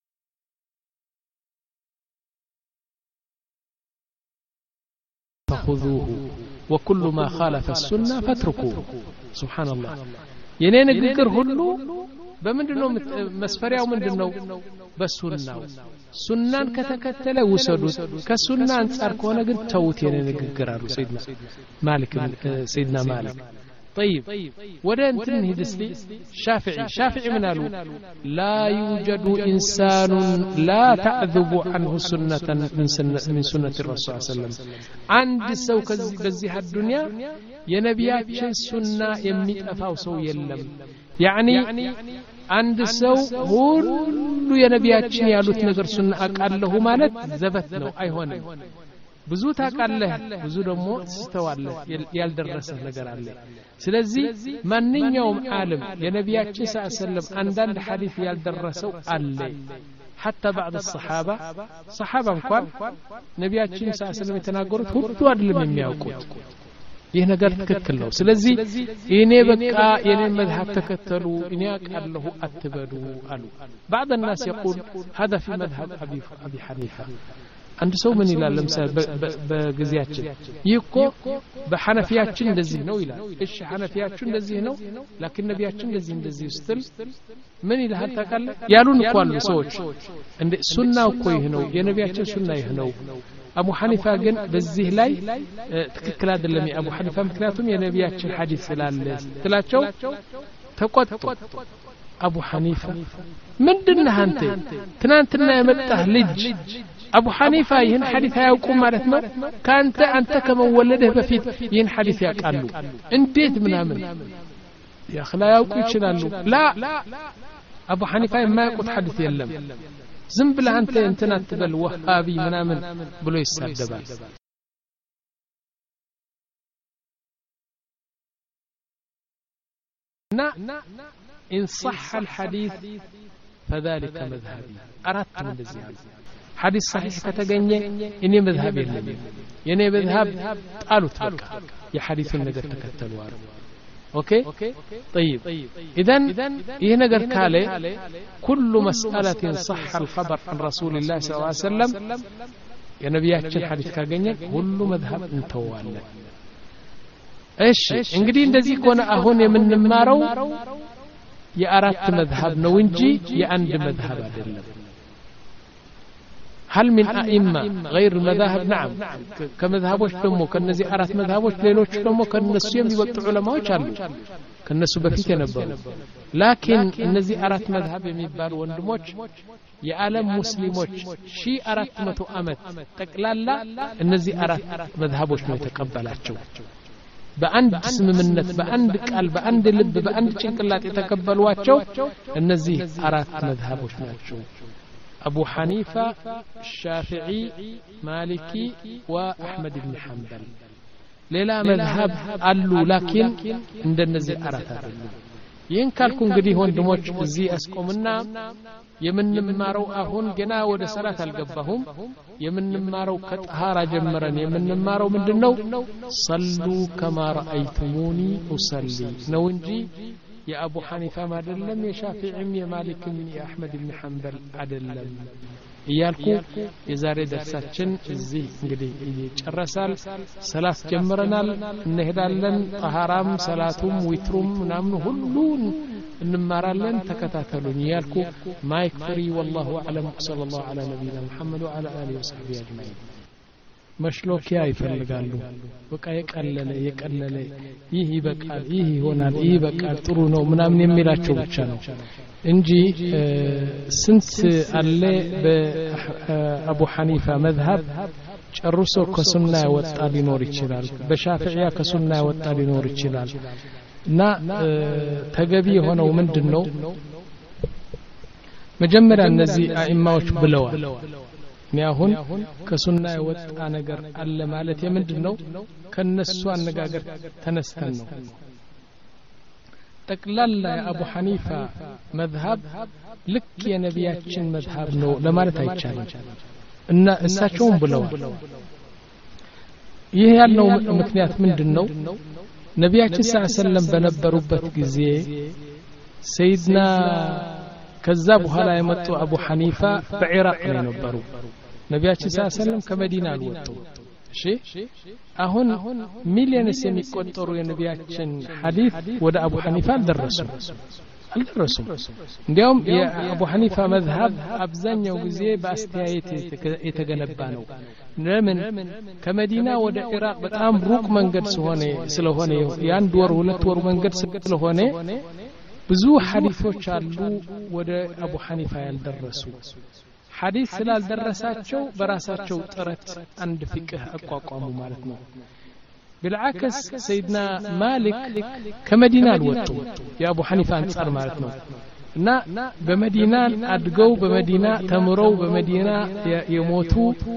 [SPEAKER 1] فخذوه وكل ما خالف السنه فاتركوه سبحان الله የኔ ንግግር ሁሉ በምንድነው መስፈሪያው ምንድነው በሱናው ሱናን ከተከተለ ወሰዱት ከሱና አንፃር ከሆነ ግን ተውት የኔ ንግግር አሉ ሰይድና ማሊክ ሰይድና ማሊክ طيب وده انتن هدسلي شافعي شافعي من قالوا لا يوجد إنسان لا تعذب عنه سنة من سنة, من سنة الرسول صلى الله عليه وسلم عند سو بزيها الدنيا ينبيات سنة يميت أفاو سو يلم يعني عند سو هول ينبيات يالوت نظر سنة أقال له مالت زبتنا أي هون ብዙ ታቃለህ ብዙ ደግሞ ተስተዋለህ ያልደረሰህ ነገር አለ ስለዚህ ማንኛውም ዓለም የነቢያችን ሰለላሁ አንዳንድ ሐዲስ ያልደረሰው አለ حتى بعض الصحابه صحابه እንኳን ነቢያችን ሰለላሁ የተናገሩት ሁሉ አይደለም የሚያውቁት ይህ ነገር ትክክል ነው ስለዚህ እኔ በቃ የኔ መዝሐብ ተከተሉ እኔ አቃለሁ አትበዱ አሉ بعض الناس يقول هذا في مذهب ابي ابي حنيفه አንድ ሰው ምን ይላል ለምሳሌ በግዚያችን ይኮ በሐነፊያችን እንደዚህ ነው ይላል እሺ ሐነፊያችን እንደዚህ ነው لكن ነቢያችን እንደዚህ እንደዚህ ስትል ምን ይላል ታውቃለህ ያሉን እኮ አሉ ሰዎች እንደ ሱናው እኮ ይሄ ነው የነቢያችን ሱና ይሄ ነው አቡ ሐኒፋ ግን በዚህ ላይ ትክክል አይደለም አቡ ሐኒፋ ምክንያቱም የነቢያችን ሐዲስ ስላለ ትላቸው ተቆጡ አቡ ሐኒፋ ምንድነው አንተ ትናንትና የመጣህ ልጅ አቡ ሐኒፋ ይህን ሐዲስ ያውቁም ማለት ነው ካንተ አንተ ከመወለድህ በፊት ይህን ሐዲስ ያውቃሉ እንዴት ምናምን ያخላ ያውቁ ይችላሉ ላ አቡ ሐኒፋ የማያውቁት ሐዲስ የለም ዝም ብለህ አንተ እንትና አትበል ወሃቢ ምናምን ብሎ ይሳደባል ና إن صح الحديث فذلك مذهبي أردت من ذلك حديث صحيح كتغني اني مذهب يلم يني مذهب قالوا تبقى يا حديث النجر تكتلوا اوكي طيب اذا ايه نجر كاله كل مساله صح الخبر عن رسول الله صلى الله عليه وسلم يا نبياتين حديث كاغني كل مذهب انتواله ايش እንግዲህ እንደዚህ ከሆነ አሁን የምንማረው የአራት መዝሐብ ነው እንጂ የአንድ መዝሐብ አይደለም هل من ائمه غير المذاهب نعم كمذهبوች ደግሞ ከነዚህ አራት መዝሐቦች ሌሎች ደግሞ ከነሱ የሚወጡ ዑለማዎች አሉ ከነሱ በፊት የነበሩ لكن እነዚህ አራት መዝሐብ የሚባሉ ወንድሞች የዓለም ሙስሊሞች ሺህ አራት መቶ ዓመት ጠቅላላ እነዚህ አራት መዝሐቦች ነው የተቀበላቸው በአንድ ስምምነት በአንድ ቃል በአንድ ልብ በአንድ ጭንቅላት የተቀበሏቸው እነዚህ አራት መዝሐቦች ናቸው أبو حنيفة الشافعي مالكي وأحمد بن حنبل ليلا مذهب قالوا لكن عند النزي أرثا ين كالكم እንግዲህ ወንድሞች እዚህ አስቆምና የምንማረው አሁን ገና ወደ ሰላት አልገባሁም የምንማረው ከጣሃራ ጀመረን የምንማረው ምንድነው ሰሉ ከማ ረአይቱሙኒ ኡሰሊ ነው እንጂ يا أبو حنيفة ما دلم يا شافعي يا مالك يا أحمد بن حنبل عدلم እያልኩ የዛሬ ደርሳችን እዚህ እንግዲህ ይጨረሳል ሰላት ጀምረናል እንሄዳለን ጠሃራም ሰላቱም ዊትሩም ምናምን ሁሉን እንማራለን ተከታተሉኝ እያልኩ ማይክ ፍሪ والله اعلم صلى الله على نبينا محمد وعلى اله وصحبه اجمعين መሽሎኪያ ይፈልጋሉ በቃ የቀለለ የቀለለ ይህ ይበቃል ይህ ይሆናል ይህ በቃል ጥሩ ነው ምናምን የሚላቸው ብቻ ነው እንጂ ስንት አለ በአቡ ሐኒፋ መዝሀብ ጨርሶ ከሱና ያወጣ ሊኖር ይችላል በሻፊዒያ ከሱና ያወጣ ሊኖር ይችላል እና ተገቢ የሆነው ምንድነው መጀመሪያ እነዚህ አኢማዎች ብለዋል እኔ አሁን ከሱና የወጣ ነገር አለ ማለት የምንድነው ከነሱ አነጋገር ተነስተን ነው ጠቅላላ የአቡ ሐኒፋ መዝሀብ ልክ የነቢያችን መዝሀብ ነው ለማለት አይቻልም እና እሳቸውም ብለዋል ይሄ ያለው ምክንያት ምንድነው ነቢያችን ሰለላሁ ዐለይሂ ወሰለም በነበሩበት ጊዜ ሰይድና ከዛ በኋላ የመጡ አቡ ሐኒፋ በኢራቅ ነው ነበሩ ነቢያችን ሰለላሁ ዐለይሂ ወሰለም ከመዲና አልወጡ እሺ አሁን ሚሊዮንስ የሚቆጠሩ የነቢያችን ሐዲስ ወደ አቡ ሐኒፋ ደረሱ አልደረሱም እንዲያውም የአቡ ሐኒፋ መዝሀብ አብዛኛው ጊዜ በአስተያየት የተገነባ ነው ለምን ከመዲና ወደ ኢራቅ በጣም ሩቅ መንገድ ስለሆነ ስለሆነ የአንድ ወር ሁለት ወር መንገድ ስለሆነ ብዙ ሐዲሶች አሉ ወደ አቡ ሐኒፋ ያልደረሱ ሐዲስ ስላልደረሳቸው በራሳቸው ጥረት አንድ ፍቅህ አቋቋሙ ማለት ነው بالعكس سيدنا مالك كمدينة الوطو يا أبو حنيفة أنصار مالتنا እና በመዲና አድገው በመዲና ተምረው በመዲና የሞቱ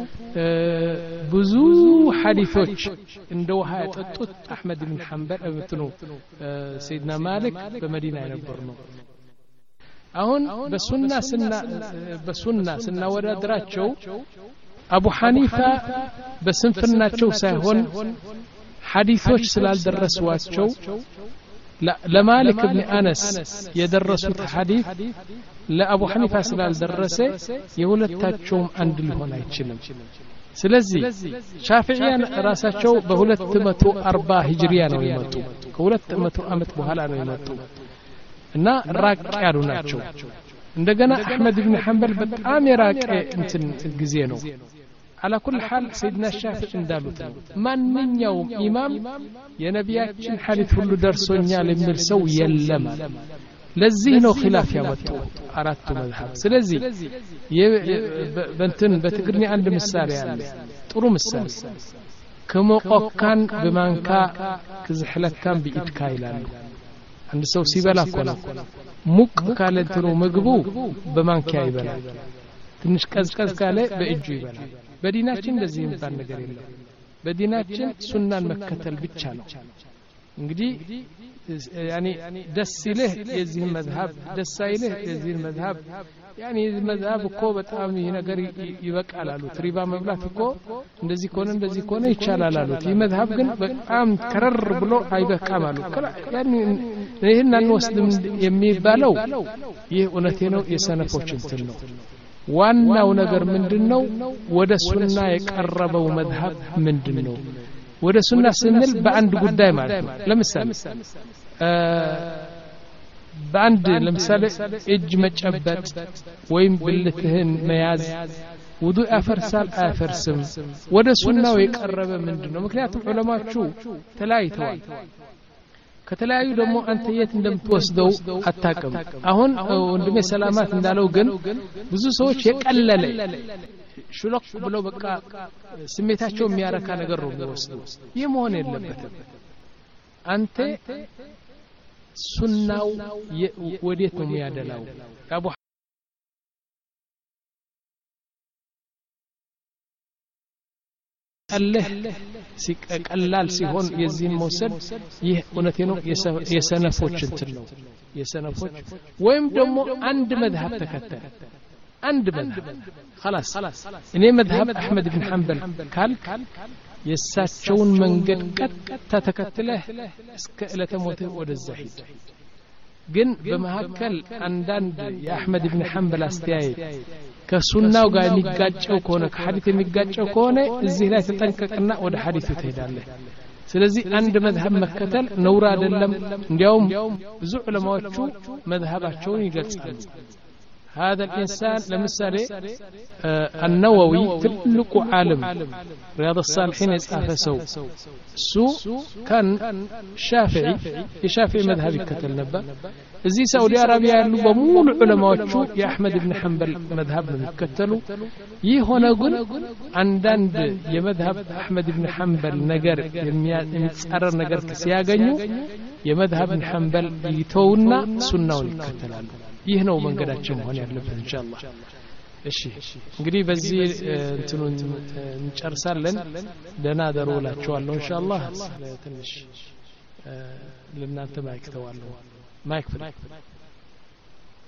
[SPEAKER 1] ብዙ ሐዲሶች እንደ ውሃ ያጠጡት አህመድ ብን ሐንበል እብትኑ ሰይድና ማሊክ በመዲና የነበሩ ነው አሁን በሱና ስና በሱና ስናወዳድራቸው አቡ ሐኒፋ በስንፍናቸው ሳይሆን ሐዲሶች ስላልደረሷቸው ለማሊክ ብን አነስ የደረሱት ሐዲስ ለአቡ ሐኒፋ ስላልደረሰ የሁለታቸውም አንድ ሊሆን አይችልም ስለዚህ ሻፊዒያን ራሳቸው በ240 ሂጅሪያ ነው የመጡ ከ200 ዓመት በኋላ ነው የመጡ እና ራቅ ያሉ ናቸው እንደገና አህመድ ብን ሐንበል በጣም የራቀ እንትን ጊዜ ነው على كل حال سيدنا الشافعي እንዳሉት ማንኛውም ኢማም የነቢያችን ሐዲስ ሁሉ ደርሶኛል የሚል ሰው የለም ለዚህ ነው ኺላፍ ያመጡ አራቱ መዝሐብ ስለዚህ በእንትን በትግርኛ አንድ ምሳሌ አለ ጥሩ ምሳሌ ከመቆካን በማንካ ከዝሕለካን በኢድካ ይላሉ አንድ ሰው ሲበላ ኮላ ሙቅ ካለ እንትኑ ምግቡ በማንኪያ ይበላል ትንሽ ቀዝቀዝ ካለ በእጁ ይበላል በዲናችን እንደዚህ የሚባል ነገር የለም በዲናችን ሱናን መከተል ብቻ ነው እንግዲህ ያኒ ደስ ይልህ የዚህ መዝሐብ ደስ አይልህ የዚህ መዝሐብ ያኒ የዚህ መዝሐብ እኮ በጣም ይሄ ነገር ይበቃል አሉ ትሪባ መብላት እኮ እንደዚህ ኮነ እንደዚህ ኮነ ይቻላል አሉ ይህ መዝሐብ ግን በጣም ከረር ብሎ አይበቃም አሉ ያኒ ይሄን አንወስድም የሚባለው ይህ እውነቴ ነው የሰነፎች እንትን ነው ዋናው ነገር ምንድነው ወደ ሱና የቀረበው መዝሐብ ምንድነው ወደ ሱና ስንል በአንድ ጉዳይ ማለት ነው ለምሳሌ በአንድ ለምሳሌ እጅ መጨበጥ ወይም ብልትህን መያዝ ውዱእ ያፈርሳል አያፈርስም ወደ ሱናው የቀረበ ምንድነው ምክንያቱም ዑለማዎቹ ተለያይተዋል ከተለያዩ ደግሞ አንተ የት እንደምትወስደው አታቀም አሁን ወንድሜ ሰላማት እንዳለው ግን ብዙ ሰዎች የቀለለ ሽሎክ ብሎ በቃ ስሜታቸው የሚያረካ ነገር ነው የሚወስደው ይህ መሆን የለበትም አንተ ሱናው ወዴት ነው የሚያደላው አቡ الله ሲቀላል ሲሆን የዚህን መውሰድ ይህ እውነቴ ነው የሰነፎች እንትን ነው የሰነፎች ወይም ደግሞ አንድ መዝሐብ ተከተለ አንድ መዝሐብ خلاص እኔ መዝሐብ አህመድ ብን ሐንበል ካልክ የሳቸውን መንገድ ቀጥታ ተከትለህ እስከ ዕለተ ሞትህ ወደዛ ሂድ ግን በመሐከል አንዳንድ የአህመድ ኢብኑ ሐንበል አስተያየት ከሱናው ጋር የሚጋጨው ከሆነ ከሐዲስ የሚጋጨው ከሆነ እዚህ ላይ ተጠንቀቅና ወደ ሐዲሱ ትሄዳለህ ስለዚህ አንድ መዝሀብ መከተል ነውር አይደለም እንዲያውም ብዙ ዑለማዎቹ መዝሀባቸውን ይገልጻሉ هذا الإنسان لمثالي آه النووي تلك عالم رياض الصالحين يتعافسوا سو كان شافعي يشافعي مذهب كتل نبا زي سعودي عربية يلو بمول علماء يا أحمد بن حنبل مذهب من يكتلوا يهون أقول عندند يا مذهب أحمد بن حنبل نجر يمتسعر نجر كسياغنيو يا مذهب بن حنبل يتونا سنة ويكتلالو ይህ ነው መንገዳችን መሆን ያለበት ኢንሻአላህ እሺ እንግዲህ በዚህ እንትኑ እንጨርሳለን ደህና ደሩ እላችኋለሁ ኢንሻአላህ ትንሽ ለእናንተ ማይክ ተዋለሁ ማይክ